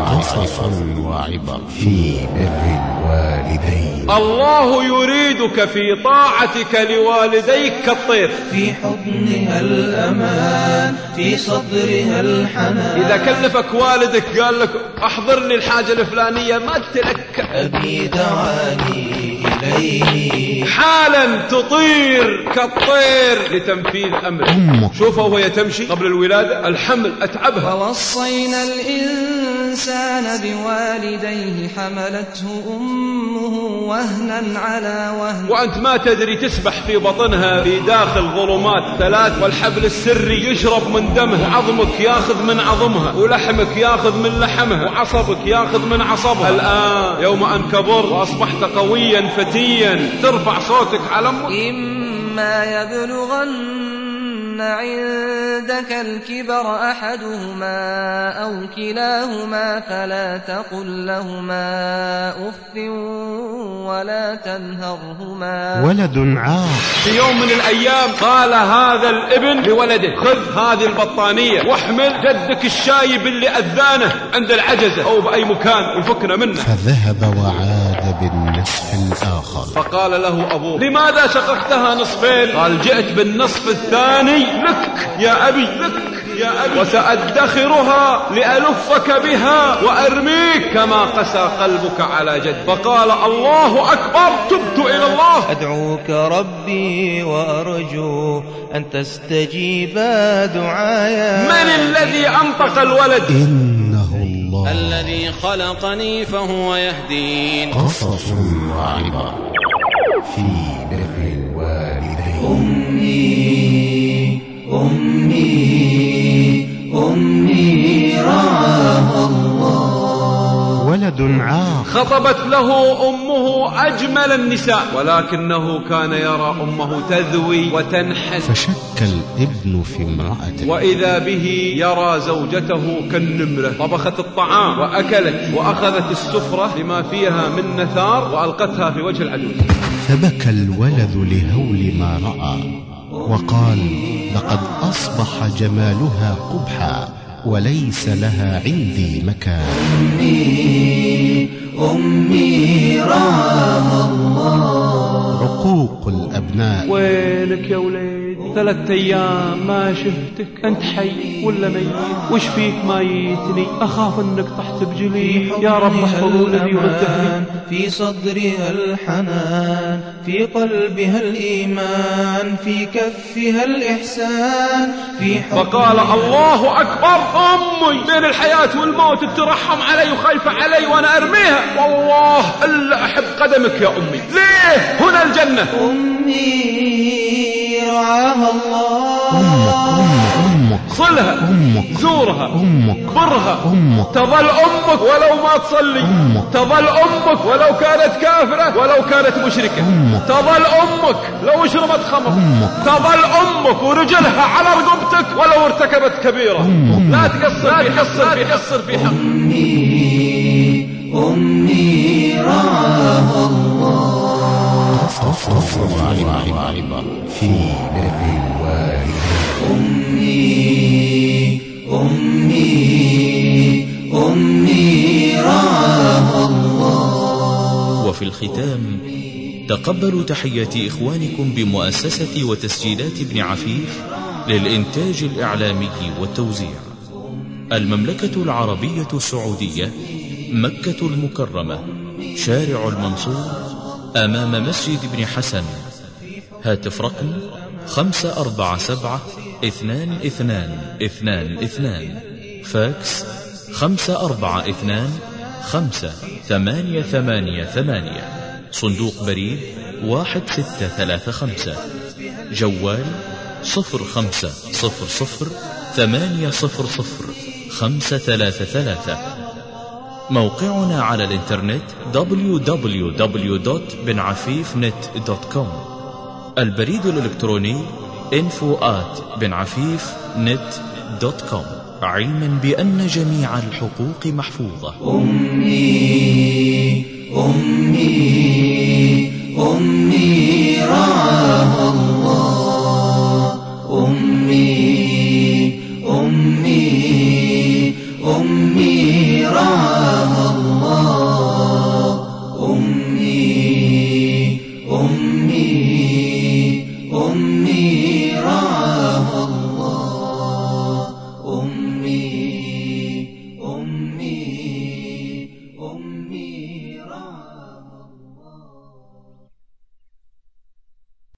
وعبر في بر الوالدين. الله يريدك في طاعتك لوالديك كالطير في حضنها الأمان في صدرها الحنان. إذا كلفك والدك قال لك أحضرني الحاجة الفلانية ما قلت لك أبي دعاني الوالدين حالا تطير كالطير لتنفيذ أمره. أمك. شوفها وهي تمشي قبل الولادة، الحمل أتعبها. ووصينا الإنسان بوالديه حملته أمه وهنا على وهن. وأنت ما تدري تسبح في بطنها في داخل ظلمات ثلاث، والحبل السري يشرب من دمها، عظمك ياخذ من عظمها، ولحمك ياخذ من لحمها، وعصبك ياخذ من عصبها. الآن يوم أن كبر وأصبحت قويا فتيا ترفع صوتك على أمك. إما يبلغن عندك الكبر أحدهما أو كلاهما فلا تقل لهما أف ولا تنهرهما. ولد عاق. في يوم من الأيام قال هذا الابن لولده: خذ هذه البطانية واحمل جدك الشايب اللي أذانه عند العجزة أو بأي مكان وفكنا منه. فذهب وعاد بالنصف الآخر. فقال له أبوه: لماذا شققتها نصفين؟ قال: جئت بالنصف الثاني لك يا أبي، لك يا أبي، وسأدخرها لألفك بها وأرميك كما قسى قلبك على جد. فقال: الله أكبر، تبت إلى الله. أدعوك ربي وأرجو أن تستجيب دعايا. من الذي أنطق الولد؟ إنه الله الذي خلقني فهو يهدين. قصص وعبر في بر الوالدين. أمي أمي أمي رعاها الله. ولد عاق. خطبت له أمه أجمل النساء، ولكنه كان يرى أمه تذوي وتنحل. فشك الابن في امرأته، وإذا به يرى زوجته كالنمرة. طبخت الطعام وأكلت وأخذت السفرة لما فيها من نثار وألقتها في وجه العدو. فبكى الولد لهول ما رأى وقال: لقد أصبح جمالها قبحا وليس لها عندي مكان. أمي أمي رعاها الله. عقوق الأبناء. وينك يا وليد؟ ثلاثة أيام ما شفتك، أنت حي ولا ميت؟ وش فيك ما يتني؟ أخاف أنك طحت بجلي. يا رب احفظ ولدي وردهني. في صدرها الحنان، في قلبها الإيمان، في كفها الإحسان، في فقال: الله أكبر، أمي بين الحياة والموت ترحم علي وخايفة علي وأنا أرميها، والله إلا أحب قدمك يا أمي. ليه؟ هنا الجنة. أمي رعاها الله. أمك أمك صلها، أمك زورها، أمك برها، أمك. تظل أمك ولو ما تصلي، أمك. تظل أمك ولو كانت كافرة ولو كانت مشركة، أمك. تظل أمك لو شربت خمر، أمك. تظل أمك ورجلها على رقبتك ولو ارتكبت كبيرة. أمك. لا تقصر في حق، لا تقصر في حق. أمي أمي رعاها الله. قصص وعبر في بر الوالدين. أمي أمي أمي رعاها الله. وفي الختام تقبلوا تحيات إخوانكم بمؤسسة وتسجيلات ابن عفيف للإنتاج الإعلامي والتوزيع، المملكة العربية السعودية، مكة المكرمة، شارع المنصور، أمام مسجد ابن حسن. هاتف رقم خمسة أربعة سبعة اثنان اثنان اثنان اثنان. فاكس خمسة أربعة اثنان خمسة ثمانية ثمانية ثمانية. صندوق بريد واحد ستة ثلاثة خمسة. جوال صفر خمسة صفر صفر ثمانية صفر صفر خمسة ثلاثة ثلاثة. موقعنا على الانترنت دبليو دبليو دبليو دوت بن عفيف نت دوت كوم. البريد الإلكتروني info at بن عفيف نت دوت كوم، علما بأن جميع الحقوق محفوظة. أمي أمي أمي رعاها